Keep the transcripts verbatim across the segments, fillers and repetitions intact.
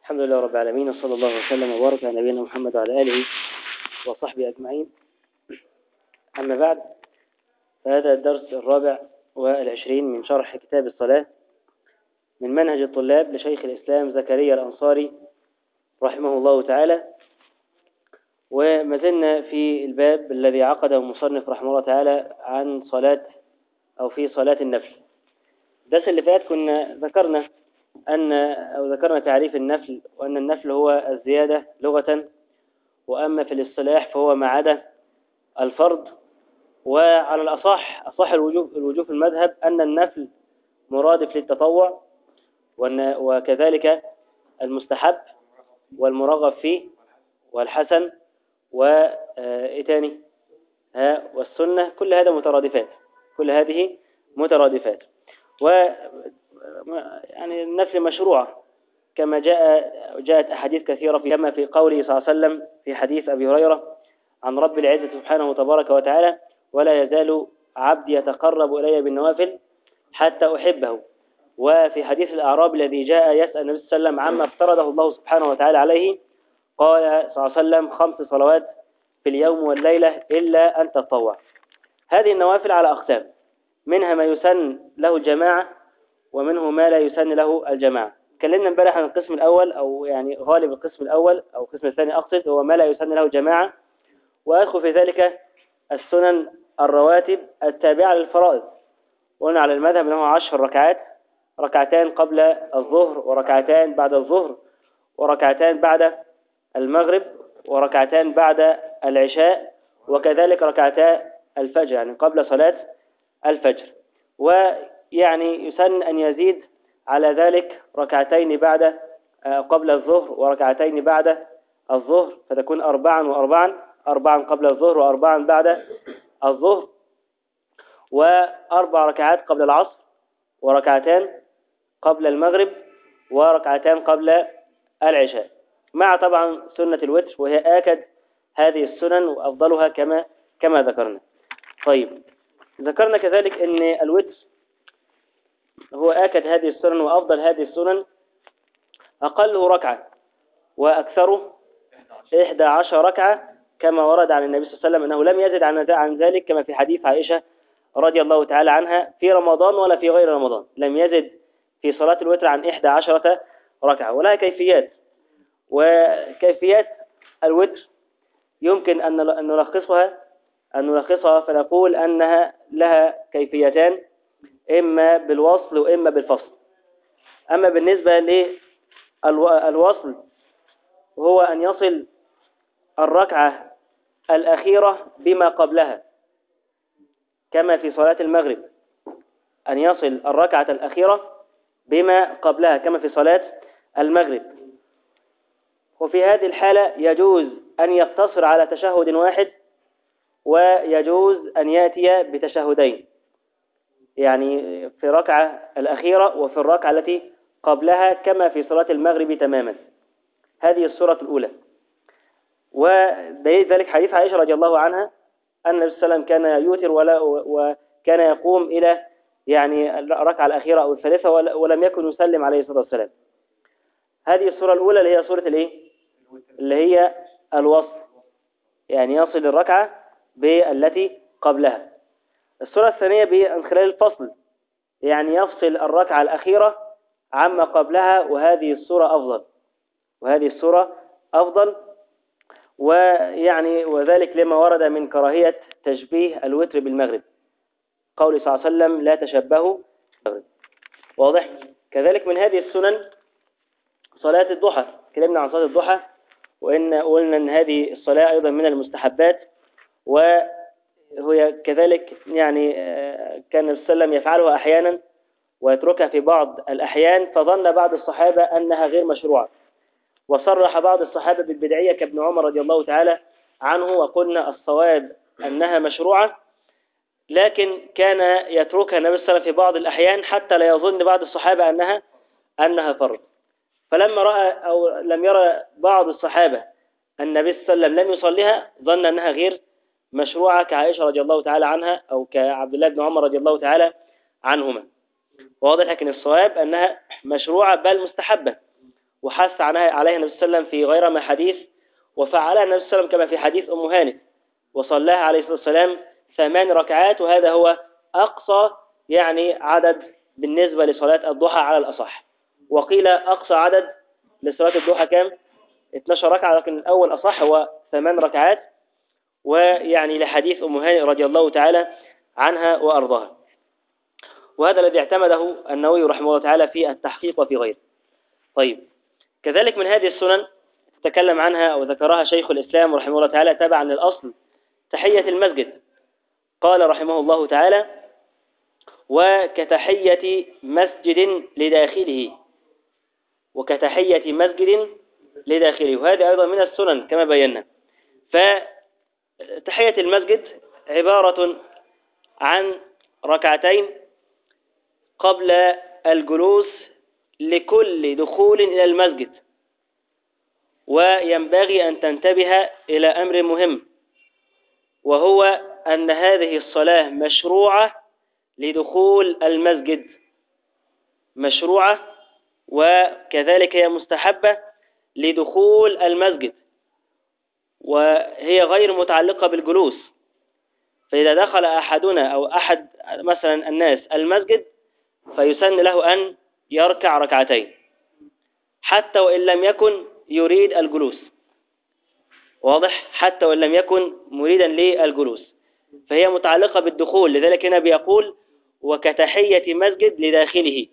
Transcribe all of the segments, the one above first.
الحمد لله رب العالمين، وصلى الله وسلم وبارك على نبينا محمد وعلى آله وصحبه أجمعين. أما بعد، فهذا الدرس الرابع والعشرين من شرح كتاب الصلاة من منهج الطلاب لشيخ الإسلام زكريا الأنصاري رحمه الله تعالى. وما زلنا في الباب الذي عقده المصنف رحمه الله تعالى عن صلاة أو في صلاة النفل. الدرس اللي فات كنا ذكرنا أن أو ذكرنا تعريف النفل، وأن النفل هو الزيادة لغة، وأما في الاصطلاح فهو ما عدا الفرض. وعلى الأصح أصح الوجوه الوجوه في المذهب أن النفل مرادف للتطوع، وكذلك المستحب والمرغب فيه والحسن وإتاني ها والسنة، كل هذا مترادفات كل هذه مترادفات و يعني النفل مشروعة كما جاء جاءت أحاديث كثيرة في كما في قوله صلى الله عليه وسلم في حديث أبي هريرة عن رب العزة سبحانه وتبارك وتعالى: ولا يزال عبدي يتقرب إلي بالنوافل حتى أحبه. وفي حديث الأعراب الذي جاء يسأل النبي صلى الله عليه وسلم عما افترضه الله سبحانه وتعالى عليه، قال صلى الله عليه وسلم: خمس صلوات في اليوم والليلة إلا أن تطوع. هذه النوافل على أقسام، منها ما يسن له الجماعة، ومنه ما لا يسن له الجماعة. تكلمنا امبارح عن القسم الأول، أو يعني غالب القسم الأول أو القسم الثاني أقصد، هو ما لا يسن له الجماعة، وأدخل في ذلك السنن الرواتب التابعة للفرائض. قلنا على المذهب أنه عشر ركعات، ركعتان قبل الظهر وركعتان بعد الظهر وركعتان بعد المغرب وركعتان بعد العشاء، وكذلك ركعتا الفجر يعني قبل صلاة الفجر. ويعني يسن أن يزيد على ذلك ركعتين بعد قبل الظهر وركعتين بعد الظهر، فتكون أربعا وأربعا، أربعا قبل الظهر وأربعا بعد الظهر، وأربع ركعات قبل العصر وركعتان قبل المغرب وركعتان قبل العشاء، مع طبعا سنة الوتر، وهي آكد هذه السنن وأفضلها كما كما ذكرنا. طيب، ذكرنا كذلك أن الوتر هو آكد هذه السنن وأفضل هذه السنن، أقله ركعة وأكثره إحدى عشر ركعة، كما ورد عن النبي صلى الله عليه وسلم أنه لم يزد عن ذلك، كما في حديث عائشة رضي الله تعالى عنها: في رمضان ولا في غير رمضان لم يزد في صلاة الوتر عن إحدى عشرة ركعة. ولها كيفيات، وكيفيات الوتر يمكن أن نلخصها أن نلخصها فنقول أنها لها كيفيتان، إما بالوصل وإما بالفصل. أما بالنسبة للوصل هو أن يصل الركعة الأخيرة بما قبلها، كما في صلاة المغرب أن يصل الركعة الأخيرة بما قبلها كما في صلاة المغرب. وفي هذه الحالة يجوز أن يقتصر على تشهد واحد، ويجوز أن يأتي بتشهدين، يعني في الركعة الأخيرة وفي الركعة التي قبلها كما في صلاة المغرب تماما. هذه الصورة الأولى. ودليل ذلك حديث عائشة رضي الله عنها أن النبي صلى الله عليه وسلم كان يوتر ولا وكان يقوم إلى يعني الركعة الأخيرة أو الثالثة ولم يكن يسلم عليه الصلاة والسلام. هذه الصورة الأولى اللي هي صورة الإيه؟ اللي هي الوصل، يعني يصل الركعة بالتي قبلها. الصورة الثانية من خلال الفصل، يعني يفصل الركعة الأخيرة عما قبلها، وهذه الصورة أفضل وهذه الصورة أفضل ويعني وذلك لما ورد من كراهية تشبيه الوتر بالمغرب، قول صلى الله عليه وسلم: لا تشبهوا بالمغرب. واضح؟ كذلك من هذه السنن صلاة الضحى. تكلمنا عن صلاة الضحى، وإن قلنا أن هذه الصلاة أيضا من المستحبات، وهي كذلك يعني كان النبي صلى الله عليه وسلم يفعلها أحيانا ويتركها في بعض الأحيان، فظن بعض الصحابة أنها غير مشروعة، وصرح بعض الصحابة بالبدعية كابن عمر رضي الله تعالى عنه، وقلنا الصواب أنها مشروعة، لكن كان يتركها النبي صلى الله عليه وسلم في بعض الأحيان حتى لا يظن بعض الصحابة أنها أنها فرض. فلما رأى أو لم يرى بعض الصحابة أن النبي صلى الله عليه وسلم لم يصليها، ظن أنها غير مشروعة، كعائشة رضي الله تعالى عنها أو كعبد الله بن عمر رضي الله تعالى عنهما. واضح؟ لكن الصواب أنها مشروعة بل مستحبة، وحث عنها عليها النبي صلى الله عليه وسلم في غير ما حديث، وفعلها النبي صلى الله عليه وسلم كما في حديث أم هانئ، وصلاها عليه الصلاة والسلام ثمان ركعات، وهذا هو أقصى يعني عدد بالنسبة لصلاة الضحى على الأصح. وقيل أقصى عدد لصلاة الضحى كام؟ اثناشر ركعة، لكن الأول أصح هو ثمان ركعات، ويعني لحديث أم هانئ رضي الله تعالى عنها وأرضاها. وهذا الذي اعتمده النووي رحمه الله تعالى في التحقيق وفي غيره. طيب، كذلك من هذه السنن تكلم عنها أو ذكرها شيخ الإسلام رحمه الله تعالى تبعا للأصل تحية المسجد. قال رحمه الله تعالى: وكتحية مسجد لداخله، وكتحية مسجد لداخله، وهذه أيضا من السنن كما بينا. فتحية المسجد عبارة عن ركعتين قبل الجلوس لكل دخول إلى المسجد. وينبغي أن تنتبه إلى أمر مهم، وهو أن هذه الصلاة مشروعة لدخول المسجد، مشروعة وكذلك هي مستحبة لدخول المسجد، وهي غير متعلقة بالجلوس. فإذا دخل أحدنا أو أحد مثلا الناس المسجد فيسن له أن يركع ركعتين حتى وإن لم يكن يريد الجلوس، واضح؟ حتى وإن لم يكن مريدا للجلوس، فهي متعلقة بالدخول. لذلك هنا بيقول: وكتحية مسجد لداخله،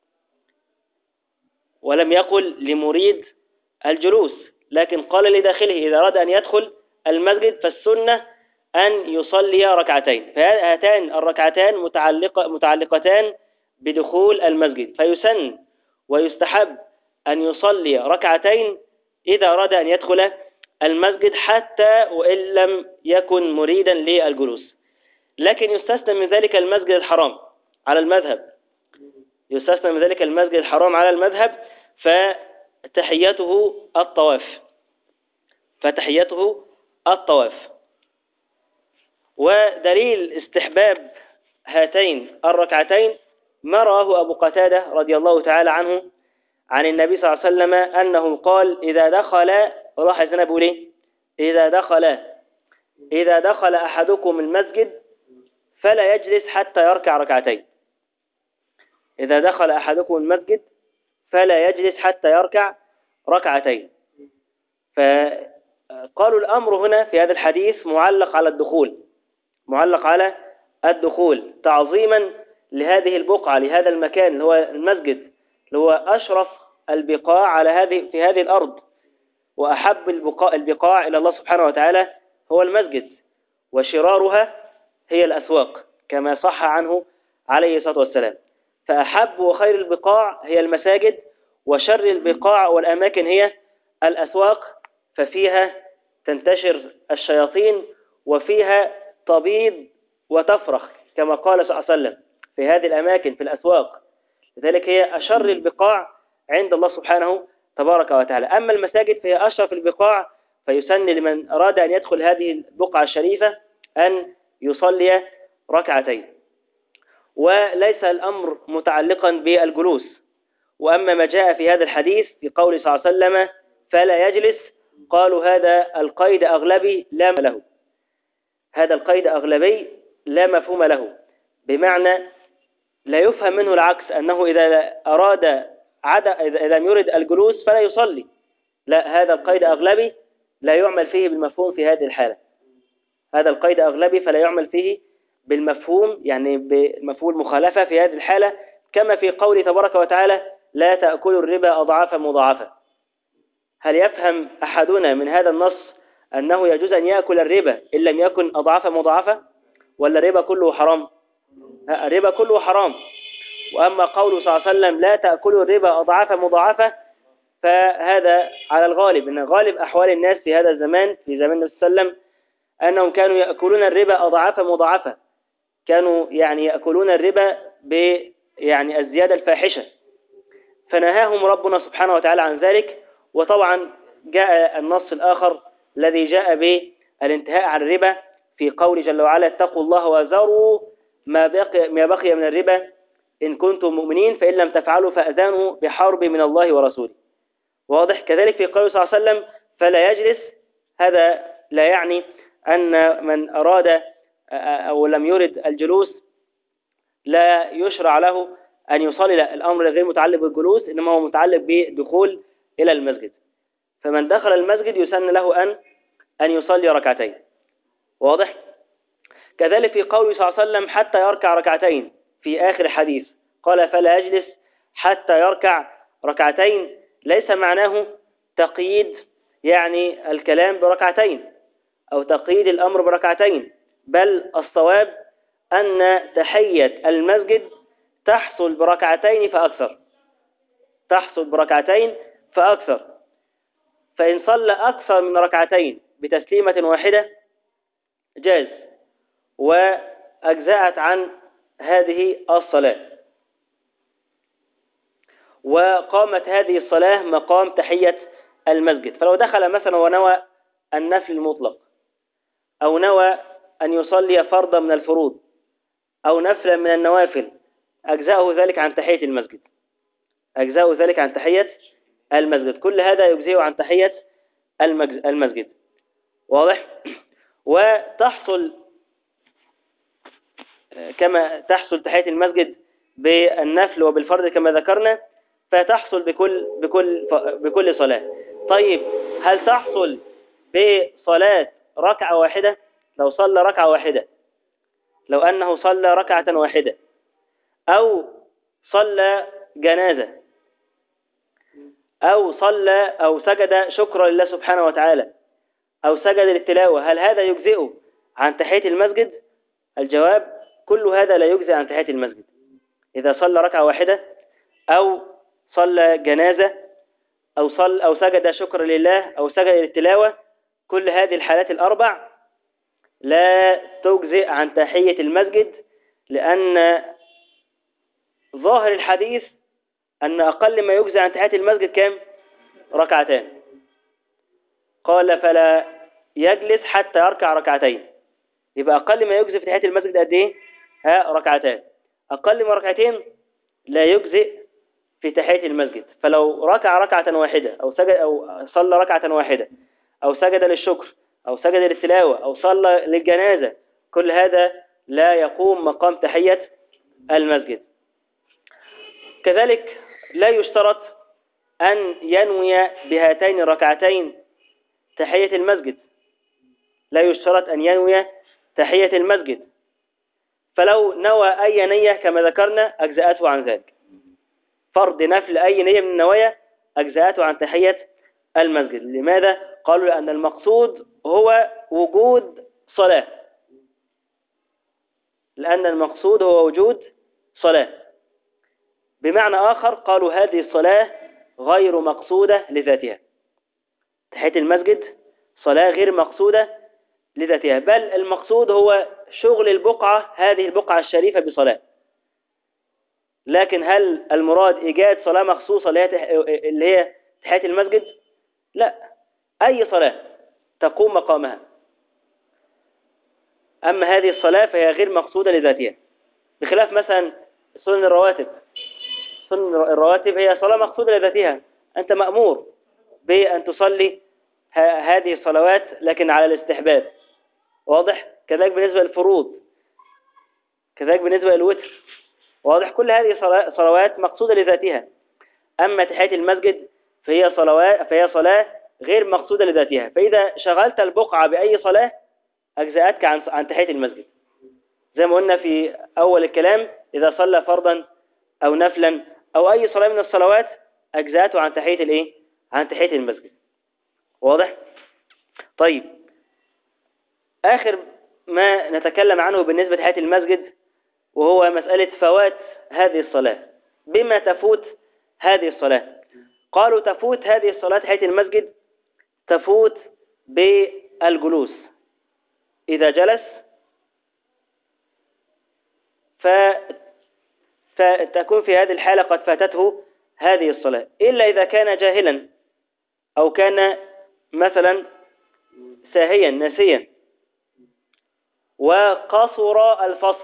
ولم يقل لمريد الجلوس، لكن قال لداخله. إذا أراد أن يدخل المسجد فالسنة أن يصلي ركعتين، فهاتان الركعتان متعلقة متعلقتان بدخول المسجد، فيسن ويستحب أن يصلي ركعتين إذا أراد أن يدخل المسجد حتى وإن لم يكن مريدا للجلوس. لكن يستثنى من ذلك المسجد الحرام على المذهب، يستثنى من ذلك المسجد الحرام على المذهب، فتحيته الطواف، فتحيته الطواف. ودليل استحباب هاتين الركعتين ما رواه أبو قتادة رضي الله تعالى عنه عن النبي صلى الله عليه وسلم أنه قال: إذا دخل، الله حسنا بيقول إيه؟ إذا دخل إذا دخل أحدكم المسجد فلا يجلس حتى يركع ركعتين. إذا دخل أحدكم المسجد فلا يجلس حتى يركع ركعتين. فقالوا الأمر هنا في هذا الحديث معلق على الدخول، معلق على الدخول تعظيما لهذه البقعة، لهذا المكان اللي هو المسجد، اللي هو أشرف البقاع على هذه في هذه الأرض، وأحب البقاع, البقاع إلى الله سبحانه وتعالى هو المسجد، وشرارها هي الأسواق كما صح عنه عليه الصلاة والسلام. فأحب وخير البقاع هي المساجد، وشر البقاع والأماكن هي الأسواق، ففيها تنتشر الشياطين وفيها تبيض وتفرخ كما قال صلى الله عليه وسلم في هذه الأماكن في الأسواق. لذلك هي أشر البقاع عند الله سبحانه تبارك وتعالى. أما المساجد فهي أشرف البقاع، فيسن لمن أراد أن يدخل هذه البقعة الشريفة أن يصلي ركعتين. وليس الأمر متعلقا بالجلوس. وأما ما جاء في هذا الحديث في قول صلى الله عليه وسلم فلا يجلس، قالوا هذا القيد أغلبي لا مفهوم له، هذا القيد أغلبي لا مفهوم له، بمعنى لا يفهم منه العكس، أنه إذا أراد عد... إذا لم يرد الجلوس فلا يصلي. لا، هذا القيد أغلبي لا يعمل فيه بالمفهوم في هذه الحالة، هذا القيد أغلبي فلا يعمل فيه بالمفهوم، يعني بمفهوم المخالفة في هذه الحالة، كما في قوله تبارك وتعالى لا تأكلوا الربا أضعافا مضاعفة. هل يفهم أحدنا من هذا النص أنه يجوز أن يأكل الربا إن لم يكن أضعافا مضاعفة، ولا الربا كله حرام؟ الربا كله حرام. وأما قوله صلى الله عليه وسلم لا تأكلوا الربا أضعافا مضاعفة، فهذا على الغالب، إن غالب أحوال الناس في هذا الزمان في زمان النبي صلى الله عليه وسلم أنهم كانوا يأكلون الربا أضعافا مضاعفة، كانوا يعني يأكلون الربا ب يعني الزيادة الفاحشة، فنهاهم ربنا سبحانه وتعالى عن ذلك. وطبعا جاء النص الآخر الذي جاء بالانتهاء عن الربا في قول جل وعلا اتقوا الله وذروا ما بقي, ما بقي من الربا إن كنتم مؤمنين فإن لم تفعلوا فأذانوا بحرب من الله ورسوله. واضح. كذلك في قوله صلى الله عليه وسلم فلا يجلس، هذا لا يعني أن من أراد أو لم يرد الجلوس لا يشرع له أن يصلي. لا، الأمر غير متعلق بالجلوس، إنما هو متعلق بالدخول إلى المسجد. فمن دخل المسجد يسن له أن أن يصلي ركعتين. واضح. كذلك في قوله صلى الله عليه وسلم حتى يركع ركعتين في آخر الحديث قال فلا يجلس حتى يركع ركعتين، ليس معناه تقييد يعني الكلام بركعتين أو تقييد الأمر بركعتين، بل الصواب أن تحية المسجد تحصل بركعتين فأكثر، تحصل بركعتين فأكثر. فإن صلى أكثر من ركعتين بتسليمة واحدة جاز وأجزأت عن هذه الصلاة، وقامت هذه الصلاة مقام تحية المسجد. فلو دخل مثلا ونوى النفل المطلق أو نوى أن يصلي فرضا من الفروض أو نفلا من النوافل أجزأه ذلك عن تحية المسجد، أجزأه ذلك عن تحية المسجد. كل هذا يجزئه عن تحية المسجد. واضح. وتحصل كما تحصل تحية المسجد بالنفل وبالفرض كما ذكرنا، فتحصل بكل بكل بكل صلاة. طيب هل تحصل بصلاة ركعة واحدة؟ لو صلى ركعة واحدة، لو أنه صلى ركعة واحدة أو صلى جنازة أو صلى أو سجد شكرا لله سبحانه وتعالى أو سجد للتلاوة، هل هذا يجزئه عن تحية المسجد؟ الجواب كل هذا لا يجزئ عن تحية المسجد. إذا صلى ركعة واحدة أو صلى جنازة أو صلى أو سجد شكرا لله أو سجد للتلاوة، كل هذه الحالات الأربع لا تجزئ عن تحية المسجد، لأن ظاهر الحديث أن أقل ما يجزئ عن تحية المسجد كم؟ ركعتان. قال فلا يجلس حتى يركع ركعتين، يبقى أقل ما يجزئ في تحية المسجد قد إيه؟ ها، ركعتان. أقل من ركعتين لا يجزئ في تحية المسجد. فلو ركع ركعة واحدة أو سجد أو صلى ركعة واحدة أو سجد للشكر أو سجد للتلاوة أو صلى للجنازة، كل هذا لا يقوم مقام تحية المسجد. كذلك لا يشترط أن ينوي بهاتين الركعتين تحية المسجد، لا يشترط أن ينوي تحية المسجد. فلو نوى أي نية كما ذكرنا أجزأته عن ذلك، فرض نفل أي نية من النوايا أجزأته عن تحية المسجد. لماذا؟ قالوا لأن المقصود هو وجود صلاة، لأن المقصود هو وجود صلاة. بمعنى آخر قالوا هذه الصلاة غير مقصودة لذاتها، تحية المسجد صلاة غير مقصودة لذاتها، بل المقصود هو شغل البقعة، هذه البقعة الشريفة بصلاة. لكن هل المراد إيجاد صلاة مخصوصة اللي هي تحية المسجد؟ لا، أي صلاة تقوم مقامها. أما هذه الصلاة فهي غير مقصودة لذاتها، بخلاف مثلا سنن الرواتب. سنن الرواتب هي صلاة مقصودة لذاتها، أنت مأمور بأن تصلي هذه الصلوات لكن على الاستحباب. واضح. كذلك بالنسبة للفروض، كذلك بالنسبة للوتر. واضح. كل هذه صلوات مقصودة لذاتها. أما تحية المسجد فهي صلوات فهي صلاة غير مقصودة لذاتها، فإذا شغلت البقعة بأي صلاة أجزأتك عن عن تحية المسجد. زي ما قلنا في أول الكلام، إذا صلى فرضا أو نفلا أو أي صلاة من الصلوات أجزأته عن تحية الإيه؟ عن تحية المسجد. واضح. طيب، آخر ما نتكلم عنه بالنسبة لتحية المسجد وهو مسألة فوات هذه الصلاة. بما تفوت هذه الصلاة؟ قالوا تفوت هذه الصلاة تحية المسجد تفوت بالجلوس. إذا جلس ف... فتكون في هذه الحالة قد فاتته هذه الصلاة، إلا إذا كان جاهلا أو كان مثلا ساهيا ناسيا وقصر الفصل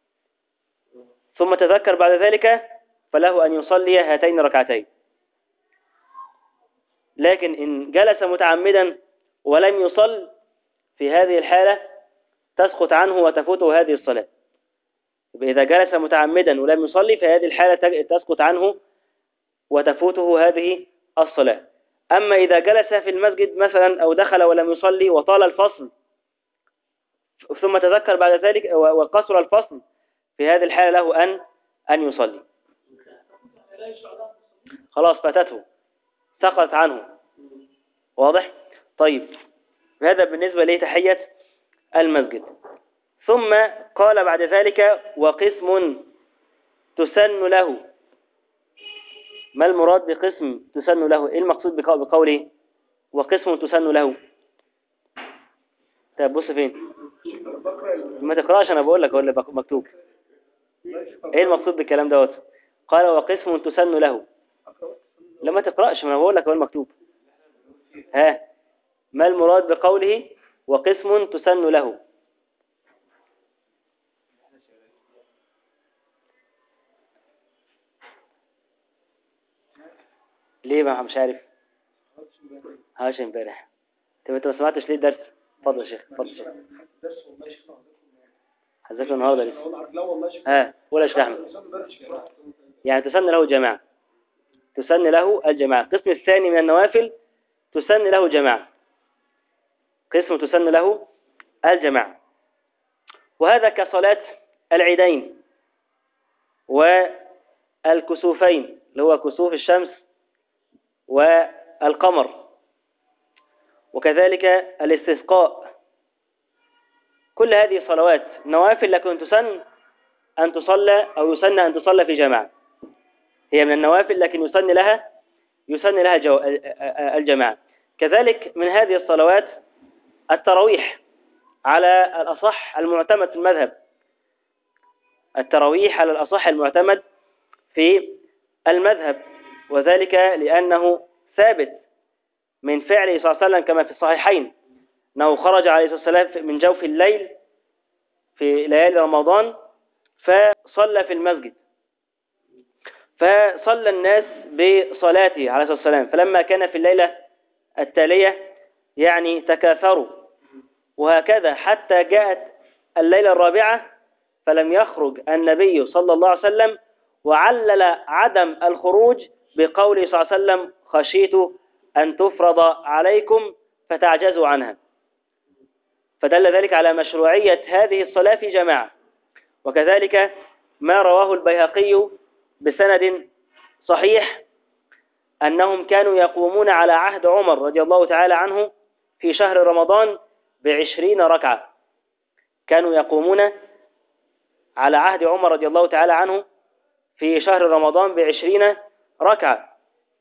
ثم تذكر بعد ذلك، فله أن يصلي هاتين الركعتين. لكن إن جلس متعمدا ولم يصل في هذه الحالة تسقط عنه وتفوته هذه الصلاة. إذا جلس متعمدا ولم يصلي في هذه الحالة تسقط عنه وتفوته هذه الصلاة. أما إذا جلس في المسجد مثلا أو دخل ولم يصلي وطال الفصل ثم تذكر بعد ذلك وقصر الفصل، في هذه الحالة له أن أن يصلي. خلاص فاتته، سقط عنه. واضح؟ طيب، هذا بالنسبة لتحية المسجد. ثم قال بعد ذلك وقسم تسن له. ما المراد بقسم تسن له؟ إيه المقصود بقوله وقسم تسن له؟ طيب بص فين؟ ما تقرأش، أنا بقول لك هو اللي مكتوب. إيه المقصود بالكلام دوت؟ قال وقسم تسن له. لما تقرأش، ما بقول لك هو المكتوب. ها، ما المراد بقوله وقسم تسن له؟ ليه ما مش عارف؟ هاش امبارح. طب انت ما سمعتش ليه الدرس؟ اتفضل يا شيخ، اتفضل يا شيخ. هذاكر النهارده لسه. ها، ولا يا شيخ احمد؟ يعني تسن له جماعه، تسن له الجماعه. القسم الثاني من النوافل تسن له جماعه، قسم تسن له الجماعه، وهذا كصلاه العيدين والكسوفين اللي هو كسوف الشمس والقمر، وكذلك الاستسقاء. كل هذه صلوات نوافل لكن تسن أن تصلى أو يسن أن تصلى في جماعة. هي من النوافل لكن يسن لها يسن لها جو الجماعة. كذلك من هذه الصلوات التراويح على الأصح المعتمد في المذهب، التراويح على الأصح المعتمد في المذهب، وذلك لأنه ثابت من فعله صلى الله عليه وسلم كما في الصحيحين أنه خرج عليه الصلاة والسلام من جوف الليل في ليالي رمضان فصلى في المسجد، فصلى الناس بصلاته عليه الصلاة والسلام، فلما كان في الليلة التالية يعني تكاثروا، وهكذا حتى جاءت الليلة الرابعة فلم يخرج النبي صلى الله عليه وسلم، وعلل عدم الخروج بقوله صلى الله عليه وسلم خشيت أن تفرض عليكم فتعجزوا عنها. فدل ذلك على مشروعية هذه الصلاة في جماعة. وكذلك ما رواه البيهقي بسند صحيح أنهم كانوا يقومون على عهد عمر رضي الله تعالى عنه في شهر رمضان بعشرين ركعة، كانوا يقومون على عهد عمر رضي الله تعالى عنه في شهر رمضان بعشرين ركعة.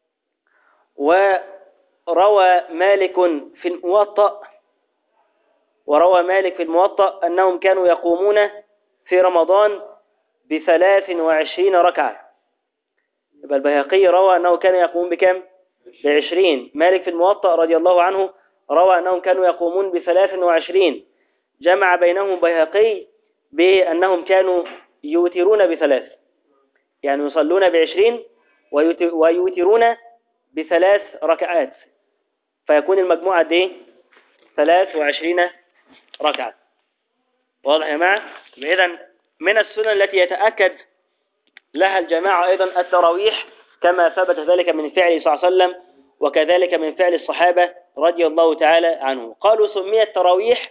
وروى مالك في الموطأ وروى مالك في الموطأ أنهم كانوا يقومون في رمضان بثلاث وعشرين ركعة. يبقى البيهقي روى أنه كان يقوم بكم؟ بعشرين. مالك في الموطأ رضي الله عنه روى أنهم كانوا يقومون بثلاث وعشرين. جمع بينهم البيهقي بأنهم كانوا يوترون بثلاث، يعني يصلون بعشرين ويوترون بثلاث ركعات، فيكون المجموعة دي ثلاث وعشرين ركعة. واضح يا جماعة؟ إذن من السنن التي يتأكد لها الجماعة أيضا التراويح كما ثبت ذلك من فعل صلى الله عليه وسلم وكذلك من فعل الصحابة رضي الله تعالى عنهم. قالوا سميت تراويح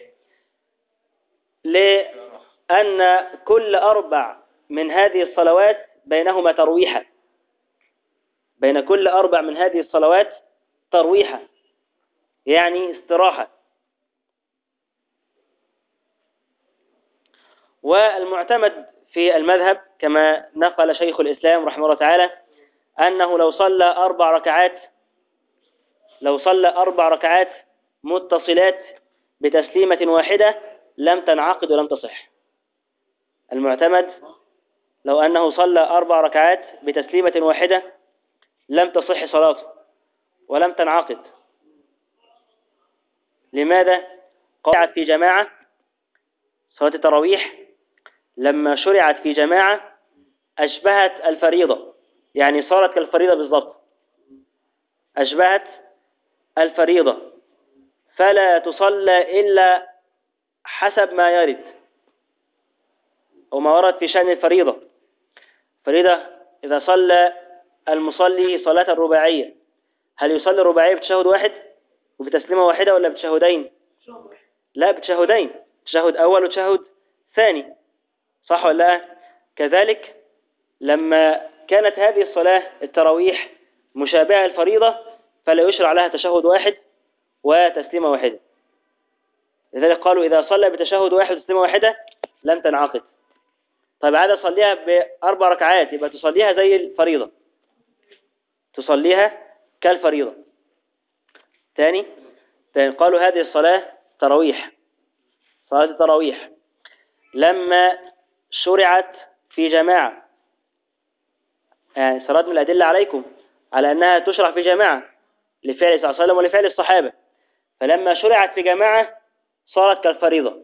لأن كل أربع من هذه الصلوات بينهما ترويحة، بين كل أربع من هذه الصلوات ترويحة يعني استراحة. والمعتمد في المذهب كما نقل شيخ الإسلام رحمه الله تعالى أنه لو صلى أربع ركعات لو صلى أربع ركعات متصلات بتسليمة واحدة لم تنعقد ولم تصح. المعتمد لو أنه صلى أربع ركعات بتسليمة واحدة لم تصح صلاته ولم تنعقد. لماذا؟ شرعت في جماعة صلاة التراويح لما شرعت في جماعة أشبهت الفريضة، يعني صارت كالفريضة بالضبط، أشبهت الفريضة فلا تصلى إلا حسب ما يرد أو ما ورد في شأن الفريضة. فريضة إذا صلى المصلي صلاة الرباعية، هل يصلي الرباعية بتشهد واحد وبتسليمة واحدة ولا بتشهدين؟ لا، بتشهدين، تشهد أول وتشهد ثاني، صح ولا لا؟ كذلك لما كانت هذه الصلاة التراويح مشابهة الفريضة فلا يشرع لها تشهد واحد وتسليمة واحدة. لذلك قالوا إذا صلى بتشهد واحد وتسليمة واحدة لم تنعقد. طيب عادة صليها بأربع ركعات، يبقى تصليها زي الفريضة، تصليها كالفريضة. ثاني ثاني قالوا هذه الصلاة تراويح، صلاة التراويح لما شرعت في جماعة، يعني صلاة من الأدلة عليكم على أنها تشرع في جماعة لفعل صلى الله عليه وسلم ولفعل الصحابة، فلما شرعت في جماعة صارت كالفريضة،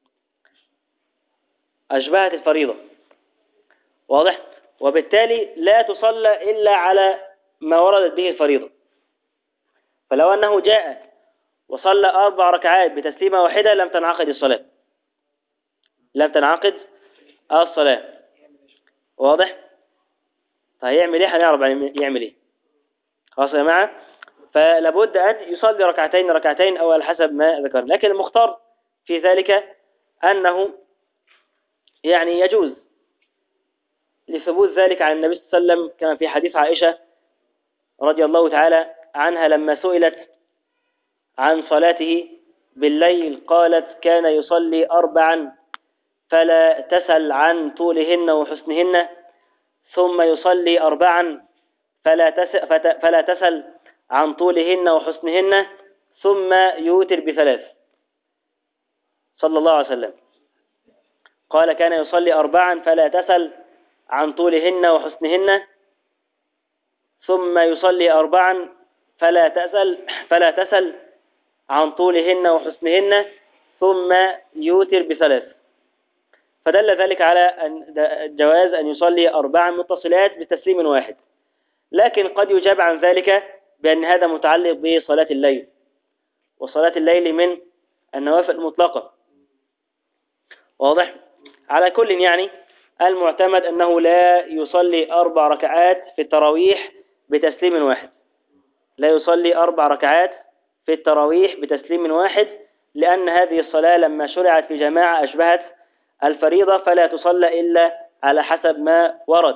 أشبهت الفريضة، واضح؟ وبالتالي لا تصلى إلا على ما وردت به الفريضة. فلو أنه جاء وصلى أربع ركعات بتسليمة واحدة لم تنعقد الصلاة، لم تنعقد الصلاة، واضح؟ فهيعمل إيه؟ هنعرف يعمل إيه. خلاص يا جماعة؟ فلابد أن يصلي ركعتين ركعتين أو على حسب ما ذكر، لكن المختار في ذلك أنه يعني يجوز لثبوت ذلك عن النبي صلى الله عليه وسلم كما في حديث عائشة رضي الله تعالى عنها لما سئلت عن صلاته بالليل قالت كان يصلي أربعا فلا تسل عن طولهن وحسنهن، ثم يصلي أربعا فلا تسل, فلا تسل عن طولهن وحسنهن، ثم يوتر بثلاث صلى الله عليه وسلم. قال كان يصلي أربعا فلا تسل عن طولهن وحسنهن، ثم يصلي أربعا فلا تسل فلا تسل عن طولهن وحسنهن، ثم يوتر بثلاث. فدل ذلك على أن جواز أن يصلي أربعا متصلات بتسليم واحد، لكن قد يجاب عن ذلك بأن هذا متعلق بصلاة الليل، وصلاة الليل من النوافل المطلقة، واضح؟ على كل يعني المعتمد أنه لا يصلي أربع ركعات في التراويح بتسليم واحد، لا يصلي أربع ركعات في التراويح بتسليم واحد، لأن هذه الصلاة لما شرعت في جماعة أشبهت الفريضة فلا تصلى إلا على حسب ما ورد،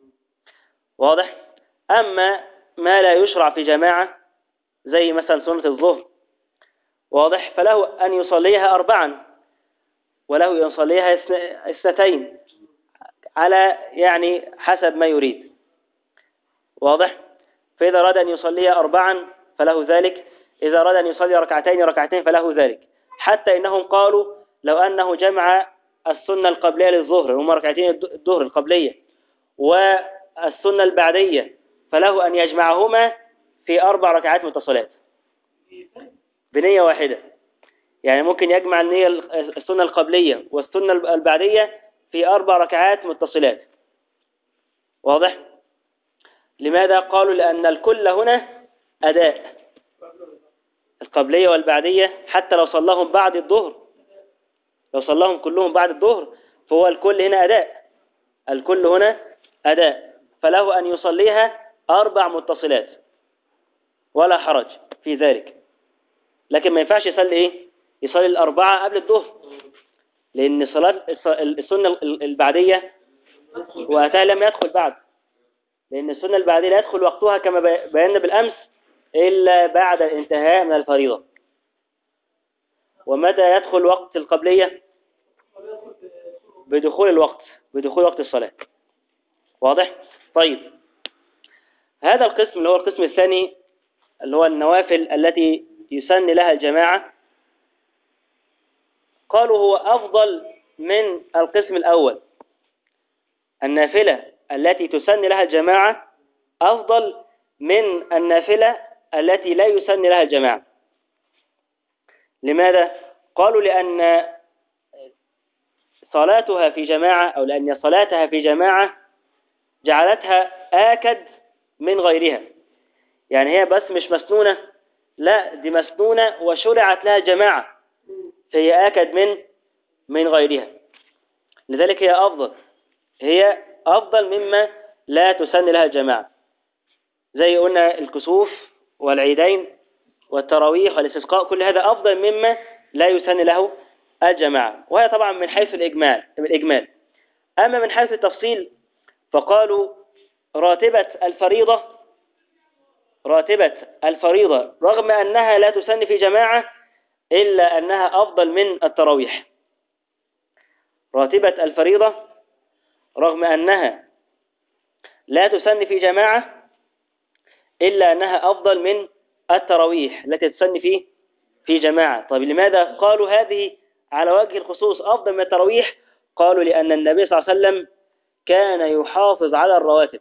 واضح؟ أما ما لا يشرع في جماعة زي مثلا سنة الظهر، واضح؟ فله أن يصليها أربعا وله أن يصليها اثنتين على يعني حسب ما يريد، واضح؟ فإذا أراد أن يصليها أربعا فله ذلك، إذا أراد أن يصلي ركعتين ركعتين فله ذلك، حتى إنهم قالوا لو أنه جمع السنة القبلية للظهر هم ركعتين الظهر القبلية والسنة البعدية فله أن يجمعهما في أربع ركعات متصلات بنية واحدة. يعني ممكن يجمع النية السنة القبلية والسنة البعدية في أربع ركعات متصلات، واضح؟ لماذا؟ قالوا لأن الكل هنا أداء، القبلية والبعدية حتى لو صلاهم بعد الظهر، لو صلاهم كلهم بعد الظهر فهو الكل هنا أداء، الكل هنا أداء، فله أن يصليها أربع متصلات ولا حرج في ذلك. لكن ما ينفعش يصلي إيه؟ يصلي الأربعة قبل الظهر، لأن صلاة السنة البعدية وقتها لم يدخل بعد، لأن السنة البعدية لا يدخل وقتها كما بينا بالأمس إلا بعد الانتهاء من الفريضة. ومتى يدخل وقت القبلية؟ بدخول الوقت، بدخول وقت الصلاة، واضح؟ طيب هذا القسم اللي هو القسم الثاني اللي هو النوافل التي يسن لها الجماعة، قالوا هو أفضل من القسم الأول. النافلة التي تسن لها الجماعة أفضل من النافلة التي لا يسن لها الجماعة. لماذا؟ قالوا لأن صلاتها في جماعة أو لأن صلاتها في جماعة جعلتها آكد من غيرها، يعني هي بس مش مسنونة لا، دي مسنونة وشرعت لها جماعة، فهي آكد من من غيرها، لذلك هي أفضل، هي أفضل مما لا تسن لها جماعة. زي قلنا الكسوف والعيدين والتراويح والاستسقاء، كل هذا أفضل مما لا يسن له الجماعة، وهي طبعا من حيث الإجمال الإجمال أما من حيث التفصيل فقالوا راتبة الفريضة راتبة الفريضة رغم أنها لا تسن في جماعة إلا أنها أفضل من التراويح. راتبة الفريضة رغم أنها لا تسن في جماعة إلا أنها أفضل من التراويح التي تسن في في جماعة. طيب لماذا قالوا هذه على وجه الخصوص أفضل من التراويح؟ قالوا لأن النبي صلى الله عليه وسلم كان يحافظ على الرواتب،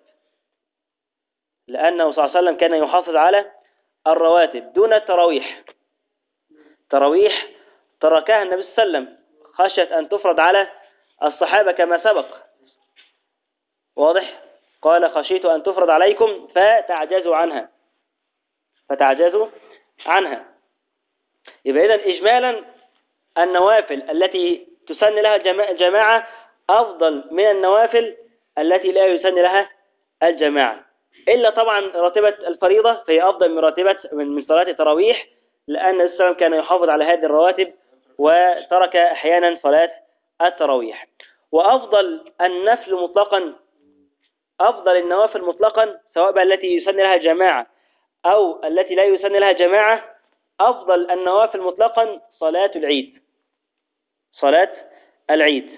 لأنه صلى الله عليه وسلم كان يحافظ على الرواتب دون التراويح. تراويح تركها النبي صلى الله عليه وسلم خشية أن تفرض على الصحابة كما سبق، واضح؟ قال خشيت أن تفرض عليكم فتعجزوا عنها فتعجزوا عنها يبقى إذن إجمالا النوافل التي تسن لها الجماعة أفضل من النوافل التي لا يسن لها الجماعة، إلا طبعا راتبة الفريضة فهي أفضل من راتبة من صلاة التراويح، لأن الإسلام كان يحافظ على هذه الرواتب وترك أحيانا صلاة التراويح. وأفضل النفل مطلقا أفضل النوافل مطلقا سواء بقى التي يسن لها جماعة أو التي لا يسن لها جماعة، أفضل النوافل مطلقا صلاة العيد صلاة العيد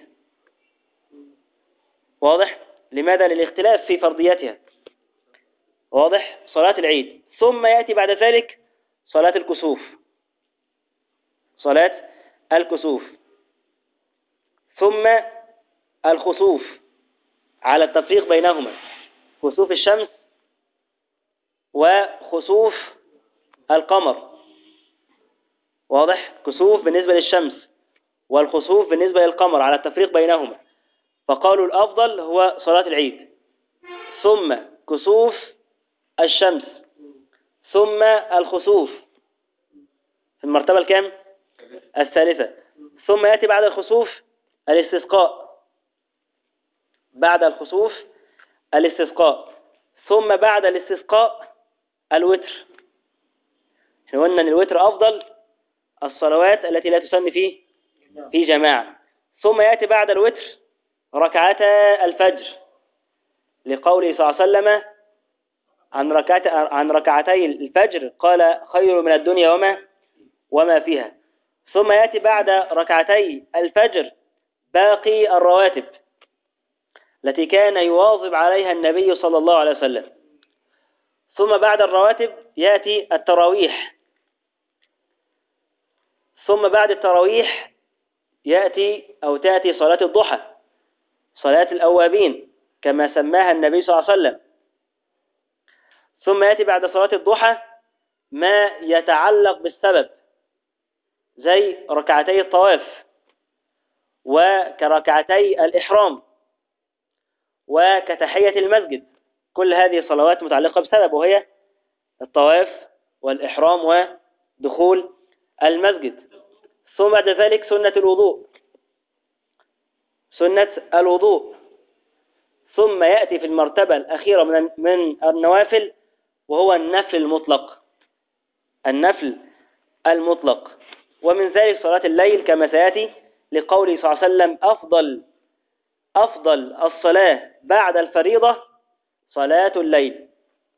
واضح؟ لماذا؟ للاختلاف في فرضيتها، واضح؟ صلاة العيد، ثم يأتي بعد ذلك صلاة الكسوف صلاة الكسوف ثم الخسوف على التفريق بينهما، خسوف الشمس وخسوف القمر، واضح؟ كسوف بالنسبة للشمس والخسوف بالنسبة للقمر على التفريق بينهما، فقالوا الأفضل هو صلاة العيد ثم كسوف الشمس ثم الخسوف في المرتبة الكام؟ الثالثة. ثم يأتي بعد الخسوف الاستسقاء بعد الخسوف الاستسقاء ثم بعد الاستسقاء الوتر. احنا قلنا ان الوتر أفضل الصلوات التي لا تسن فيه في جماعة. ثم يأتي بعد الوتر ركعتا الفجر لقوله صلى الله عليه وسلم عن ركعت عن ركعتي الفجر قال خير من الدنيا وما وما فيها. ثم يأتي بعد ركعتي الفجر باقي الرواتب التي كان يواظب عليها النبي صلى الله عليه وسلم. ثم بعد الرواتب يأتي التراويح، ثم بعد التراويح يأتي أو تأتي صلاة الضحى صلاة الأوابين كما سماها النبي صلى الله عليه وسلم. ثم يأتي بعد صلاة الضحى ما يتعلق بالسبب زي ركعتي الطواف وكركعتي الإحرام وكتحية المسجد، كل هذه صلوات متعلقة بسبب وهي الطواف والإحرام ودخول المسجد. ثم بعد ذلك سنة الوضوء سنة الوضوء ثم يأتي في المرتبة الأخيرة من من النوافل وهو النفل المطلق النفل المطلق ومن ذلك صلاة الليل كما سيأتي لقوله صلى الله عليه وسلم أفضل أفضل الصلاة بعد الفريضة صلاة الليل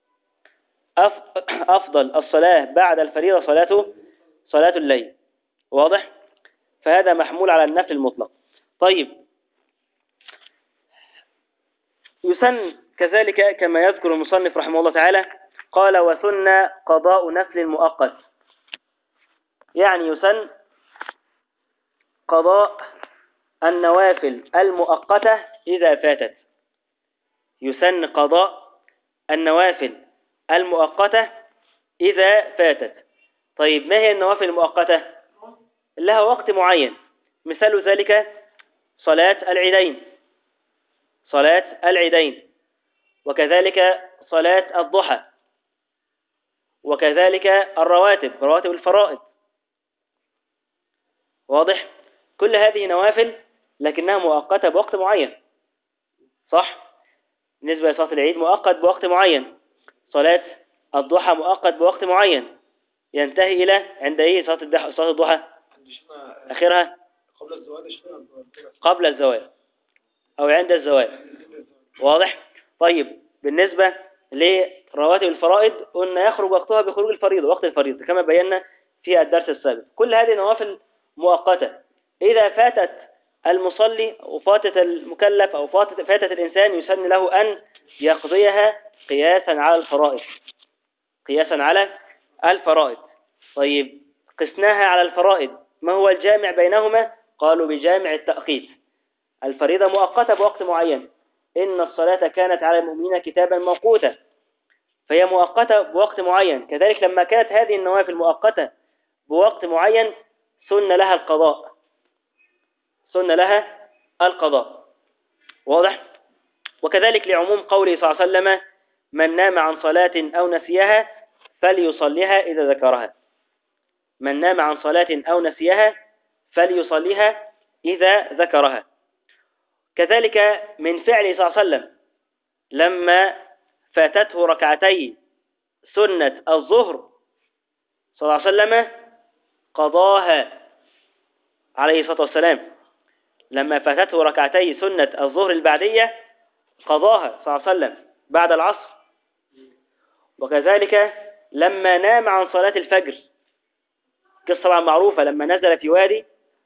أفضل الصلاة بعد الفريضة صلاة صلاة الليل، واضح؟ فهذا محمول على النفل المطلق. طيب يسن كذلك كما يذكر المصنف رحمه الله تعالى قال وسن قضاء نفل مؤقت، يعني يسن قضاء النوافل المؤقتة إذا فاتت يسن قضاء النوافل المؤقتة إذا فاتت. طيب ما هي النوافل المؤقتة؟ لها وقت معين، مثال ذلك صلاة العيدين صلاة العيدين وكذلك صلاة الضحى وكذلك الرواتب، رواتب الفرائض. واضح؟ كل هذه نوافل لكنها مؤقتة بوقت معين، صح؟ بالنسبة لصلاة العيد مؤقت بوقت معين، صلاة الضحى مؤقت بوقت معين، ينتهي إلى عند إيه صلاة الضحى؟ صلاة الضحى آخرها قبل الزواج. قبل الزوال أو عند الزوال. واضح؟ طيب بالنسبة لرواتب الفرائض قلنا يخرج وقتها بخروج الفريضة، وقت الفريضة كما بينا في الدرس السابق. كل هذه نوافل مؤقتة، إذا فاتت المصلي أو فاتت المكلف أو فاتت, فاتت الإنسان يسن له أن يقضيها قياسا على الفرائض، قياسا على الفرائض. طيب قسناها على الفرائض، ما هو الجامع بينهما؟ قالوا بجامع التأقيت. الفريضة مؤقتة بوقت معين، إن الصلاة كانت على المؤمنين كتابا موقوتا، فهي مؤقتة بوقت معين. كذلك لما كانت هذه النوافل مؤقتة بوقت معين سن لها القضاء، سن لها القضاء. واضح؟ وكذلك لعموم قوله صلى الله عليه وسلم: من نام عن صلاة أو نسيها فليصليها إذا ذكرها. من نام عن صلاة أو نسيها فليصليها إذا ذكرها. كذلك من فعله صلى الله عليه وسلم لما فاتته ركعتي سنة الظهر صلى الله عليه وسلم قضاها عليه الصلاة والسلام. لما فاتته ركعتي سنة الظهر البعدية قضاها صلى الله عليه وسلم بعد العصر. وكذلك لما نام عن صلاة الفجر، قصة طبعا معروفة، لما نزل في وادي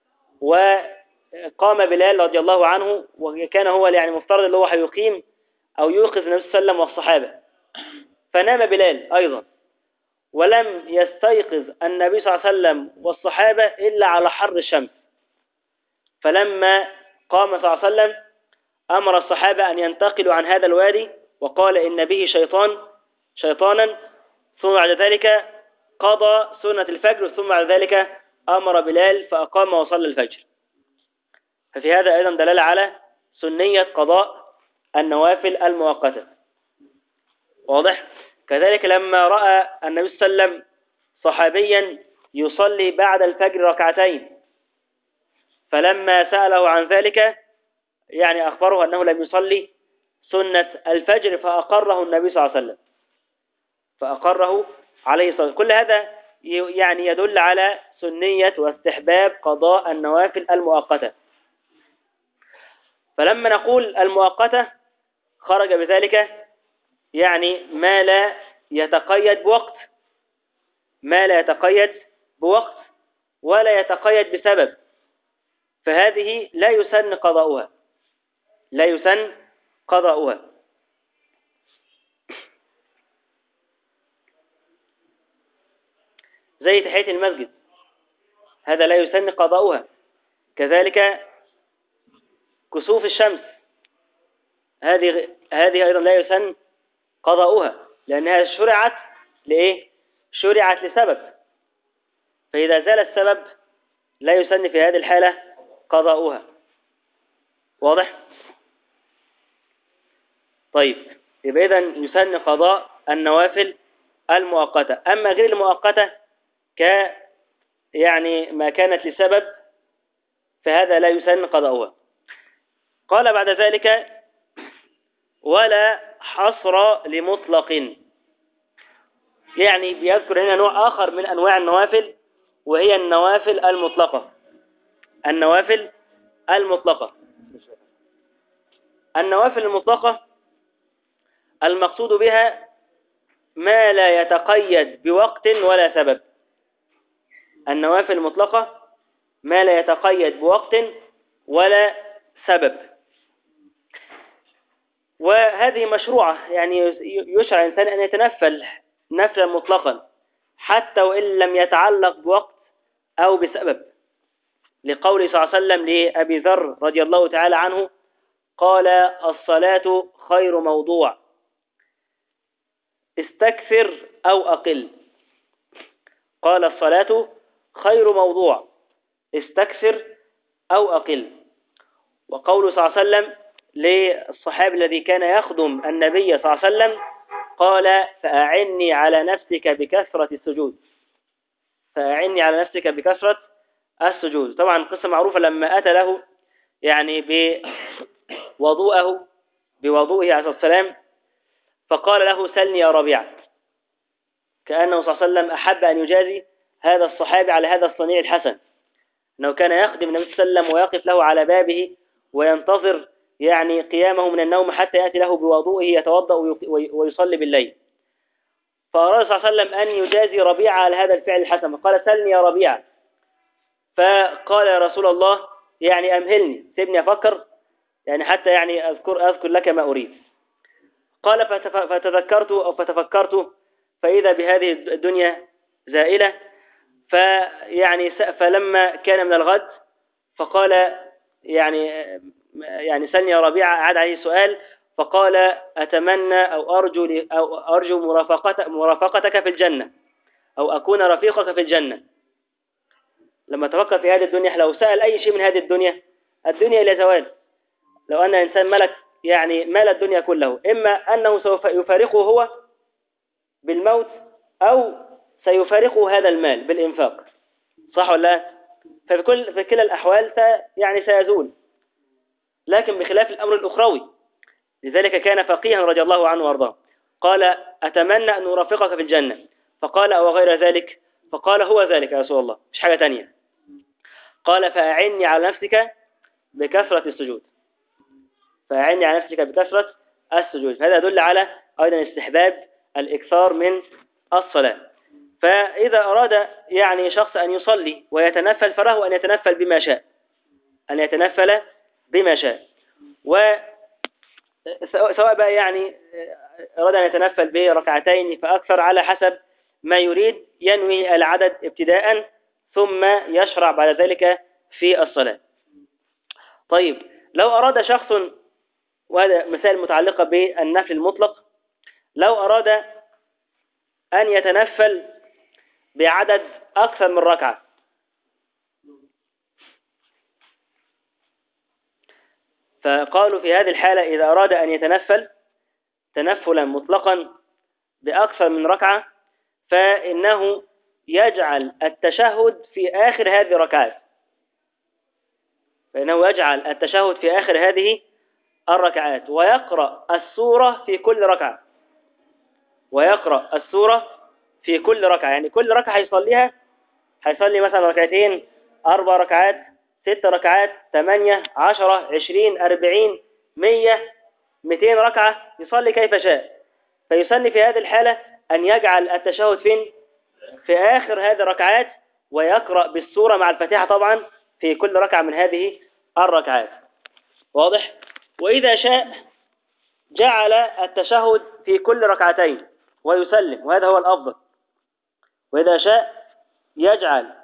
وقام بلال رضي الله عنه، وكان هو يعني مفترض اللي هو هيقيم أو يوقظ النبي صلى الله عليه وسلم والصحابة، فنام بلال أيضا، ولم يستيقظ النبي صلى الله عليه وسلم والصحابة إلا على حر الشمس. فلما قام صلى الله عليه وسلم أمر الصحابة أن ينتقلوا عن هذا الوادي، وقال إن به شيطان شيطانا، ثم بعد ذلك قضى سنة الفجر، ثم بعد ذلك أمر بلال فأقام وصلى الفجر. ففي هذا أيضا دلالة على سنية قضاء النوافل المؤقتة. واضح؟ كذلك لما رأى النبي صلى الله عليه وسلم صحابيا يصلي بعد الفجر ركعتين، فلما سأله عن ذلك يعني أخبره أنه لم يصلي سنة الفجر، فأقره النبي صلى الله عليه وسلم، فأقره عليه الصلاة والسلام. كل هذا يعني يدل على سنية واستحباب قضاء النوافل المؤقتة. فلما نقول المؤقتة خرج بذلك يعني ما لا يتقيد بوقت، ما لا يتقيد بوقت ولا يتقيد بسبب، فهذه لا يسن قضاؤها، لا يسن قضاؤها. زي تحية المسجد، هذا لا يسن قضاؤها. كذلك كسوف الشمس، هذه هذه أيضا لا يسن قضاؤها، لأنها شرعت لإيه؟ شرعت لسبب، فإذا زال السبب لا يسن في هذه الحالة قضاؤها. واضح؟ طيب يبقى إذن يسن قضاء النوافل المؤقتة. أما غير المؤقتة ك يعني ما كانت لسبب فهذا لا يسن قضاؤها. قال بعد ذلك: ولا حصر لمطلق. يعني بيذكر هنا نوع آخر من أنواع النوافل، وهي النوافل المطلقة. النوافل المطلقة النوافل المطلقة المقصود بها ما لا يتقيد بوقت ولا سبب. النوافل المطلقة ما لا يتقيد بوقت ولا سبب، وهذه مشروعة، يعني يشرع الإنسان أن يتنفل نفلا مطلقا حتى وإن لم يتعلق بوقت أو بسبب، لقول صلى الله عليه وسلم لأبي ذر رضي الله تعالى عنه قال: الصلاة خير موضوع، استكثر أو أقل. قال: الصلاة خير موضوع، استكثر أو أقل. وقول صلى الله عليه وسلم للصحابي الذي كان يخدم النبي صلى الله عليه وسلم قال فأعني على نفسك بكثرة السجود. فأعني على نفسك بكثرة السجود. طبعا قصة معروفة لما أتى له يعني بوضوءه بوضوءه عليه الصلاة والسلام، فقال له سلني يا ربيعة، كأنه صلى الله عليه وسلم أحب أن يجازي هذا الصحابي على هذا الصنيع الحسن، أنه كان يخدم النبي صلى الله عليه وسلم ويقف له على بابه وينتظر يعني قيامه من النوم حتى يأتي له بوضوءه يتوضأ ويصلي بالليل. فأراد صلى الله عليه وسلم أن يجازي ربيعة على هذا الفعل الحسن، فقال سلني يا ربيعة. فقال يا رسول الله يعني أمهلني، سيبني أفكر يعني حتى يعني أذكر, أذكر لك ما أريد. قال فتذكرت أو فتفكرت فإذا بهذه الدنيا زائلة. فيعني فلما كان من الغد فقال يعني يعني سلني يا ربيعة، عاد عليه سؤال فقال أتمنى أو أرجو أو أرجو مرافقتك مرافقتك في الجنة، أو أكون رفيقك في الجنة. لما تفكر في هذه الدنيا، لو سأل أي شيء من هذه الدنيا، الدنيا إلى زوال. لو أن إنسان ملك يعني مال الدنيا كله، إما أنه سوف يفارقه هو بالموت أو سيفارقه هذا المال بالإنفاق، صح ولا لا؟ ففي كل في كلا الأحوال يعني سيزول، لكن بخلاف الأمر الأخروي. لذلك كان فقيها رضي الله عنه وارضاه. قال أتمنى أن أرافقك في الجنة، فقال أو غير ذلك؟ فقال هو ذلك يا رسول الله، مش حاجة تانية. قال فأعني على نفسك بكثرة السجود. فأعني على نفسك بكثرة السجود. هذا يدل على أيضا استحباب الإكثار من الصلاة. فإذا أراد يعني شخص أن يصلي ويتنفل فله أن يتنفل بما شاء، أن يتنفل بما شاء. وسواء بقى يعني أراد أن يتنفل بركعتين فأكثر على حسب ما يريد، ينوي العدد ابتداء ثم يشرع بعد ذلك في الصلاة. طيب لو أراد شخص، وهذا مثال متعلقة بالنفل المطلق، لو أراد أن يتنفل بعدد أكثر من ركعة، فقالوا في هذه الحالة إذا أراد أن يتنفل تنفلا مطلقا بأكثر من ركعة فإنه يجعل التشهد في آخر هذه الركعات، فإنه يجعل التشهد في آخر هذه الركعات ويقرأ السورة في كل ركعة، ويقرأ السورة في كل ركعة. يعني كل ركعة هيصليها، هيصلي مثلا ركعتين، أربع ركعات، ست ركعات، ثمانية، عشرة، عشرين، أربعين، مية، مئتين ركعة، يصلي كيف شاء. فيسن في هذه الحالة أن يجعل التشهد فين؟ في آخر هذه الركعات، ويقرأ بالسورة مع الفاتحة طبعا في كل ركعة من هذه الركعات. واضح؟ وإذا شاء جعل التشهد في كل ركعتين ويسلم، وهذا هو الأفضل. وإذا شاء يجعل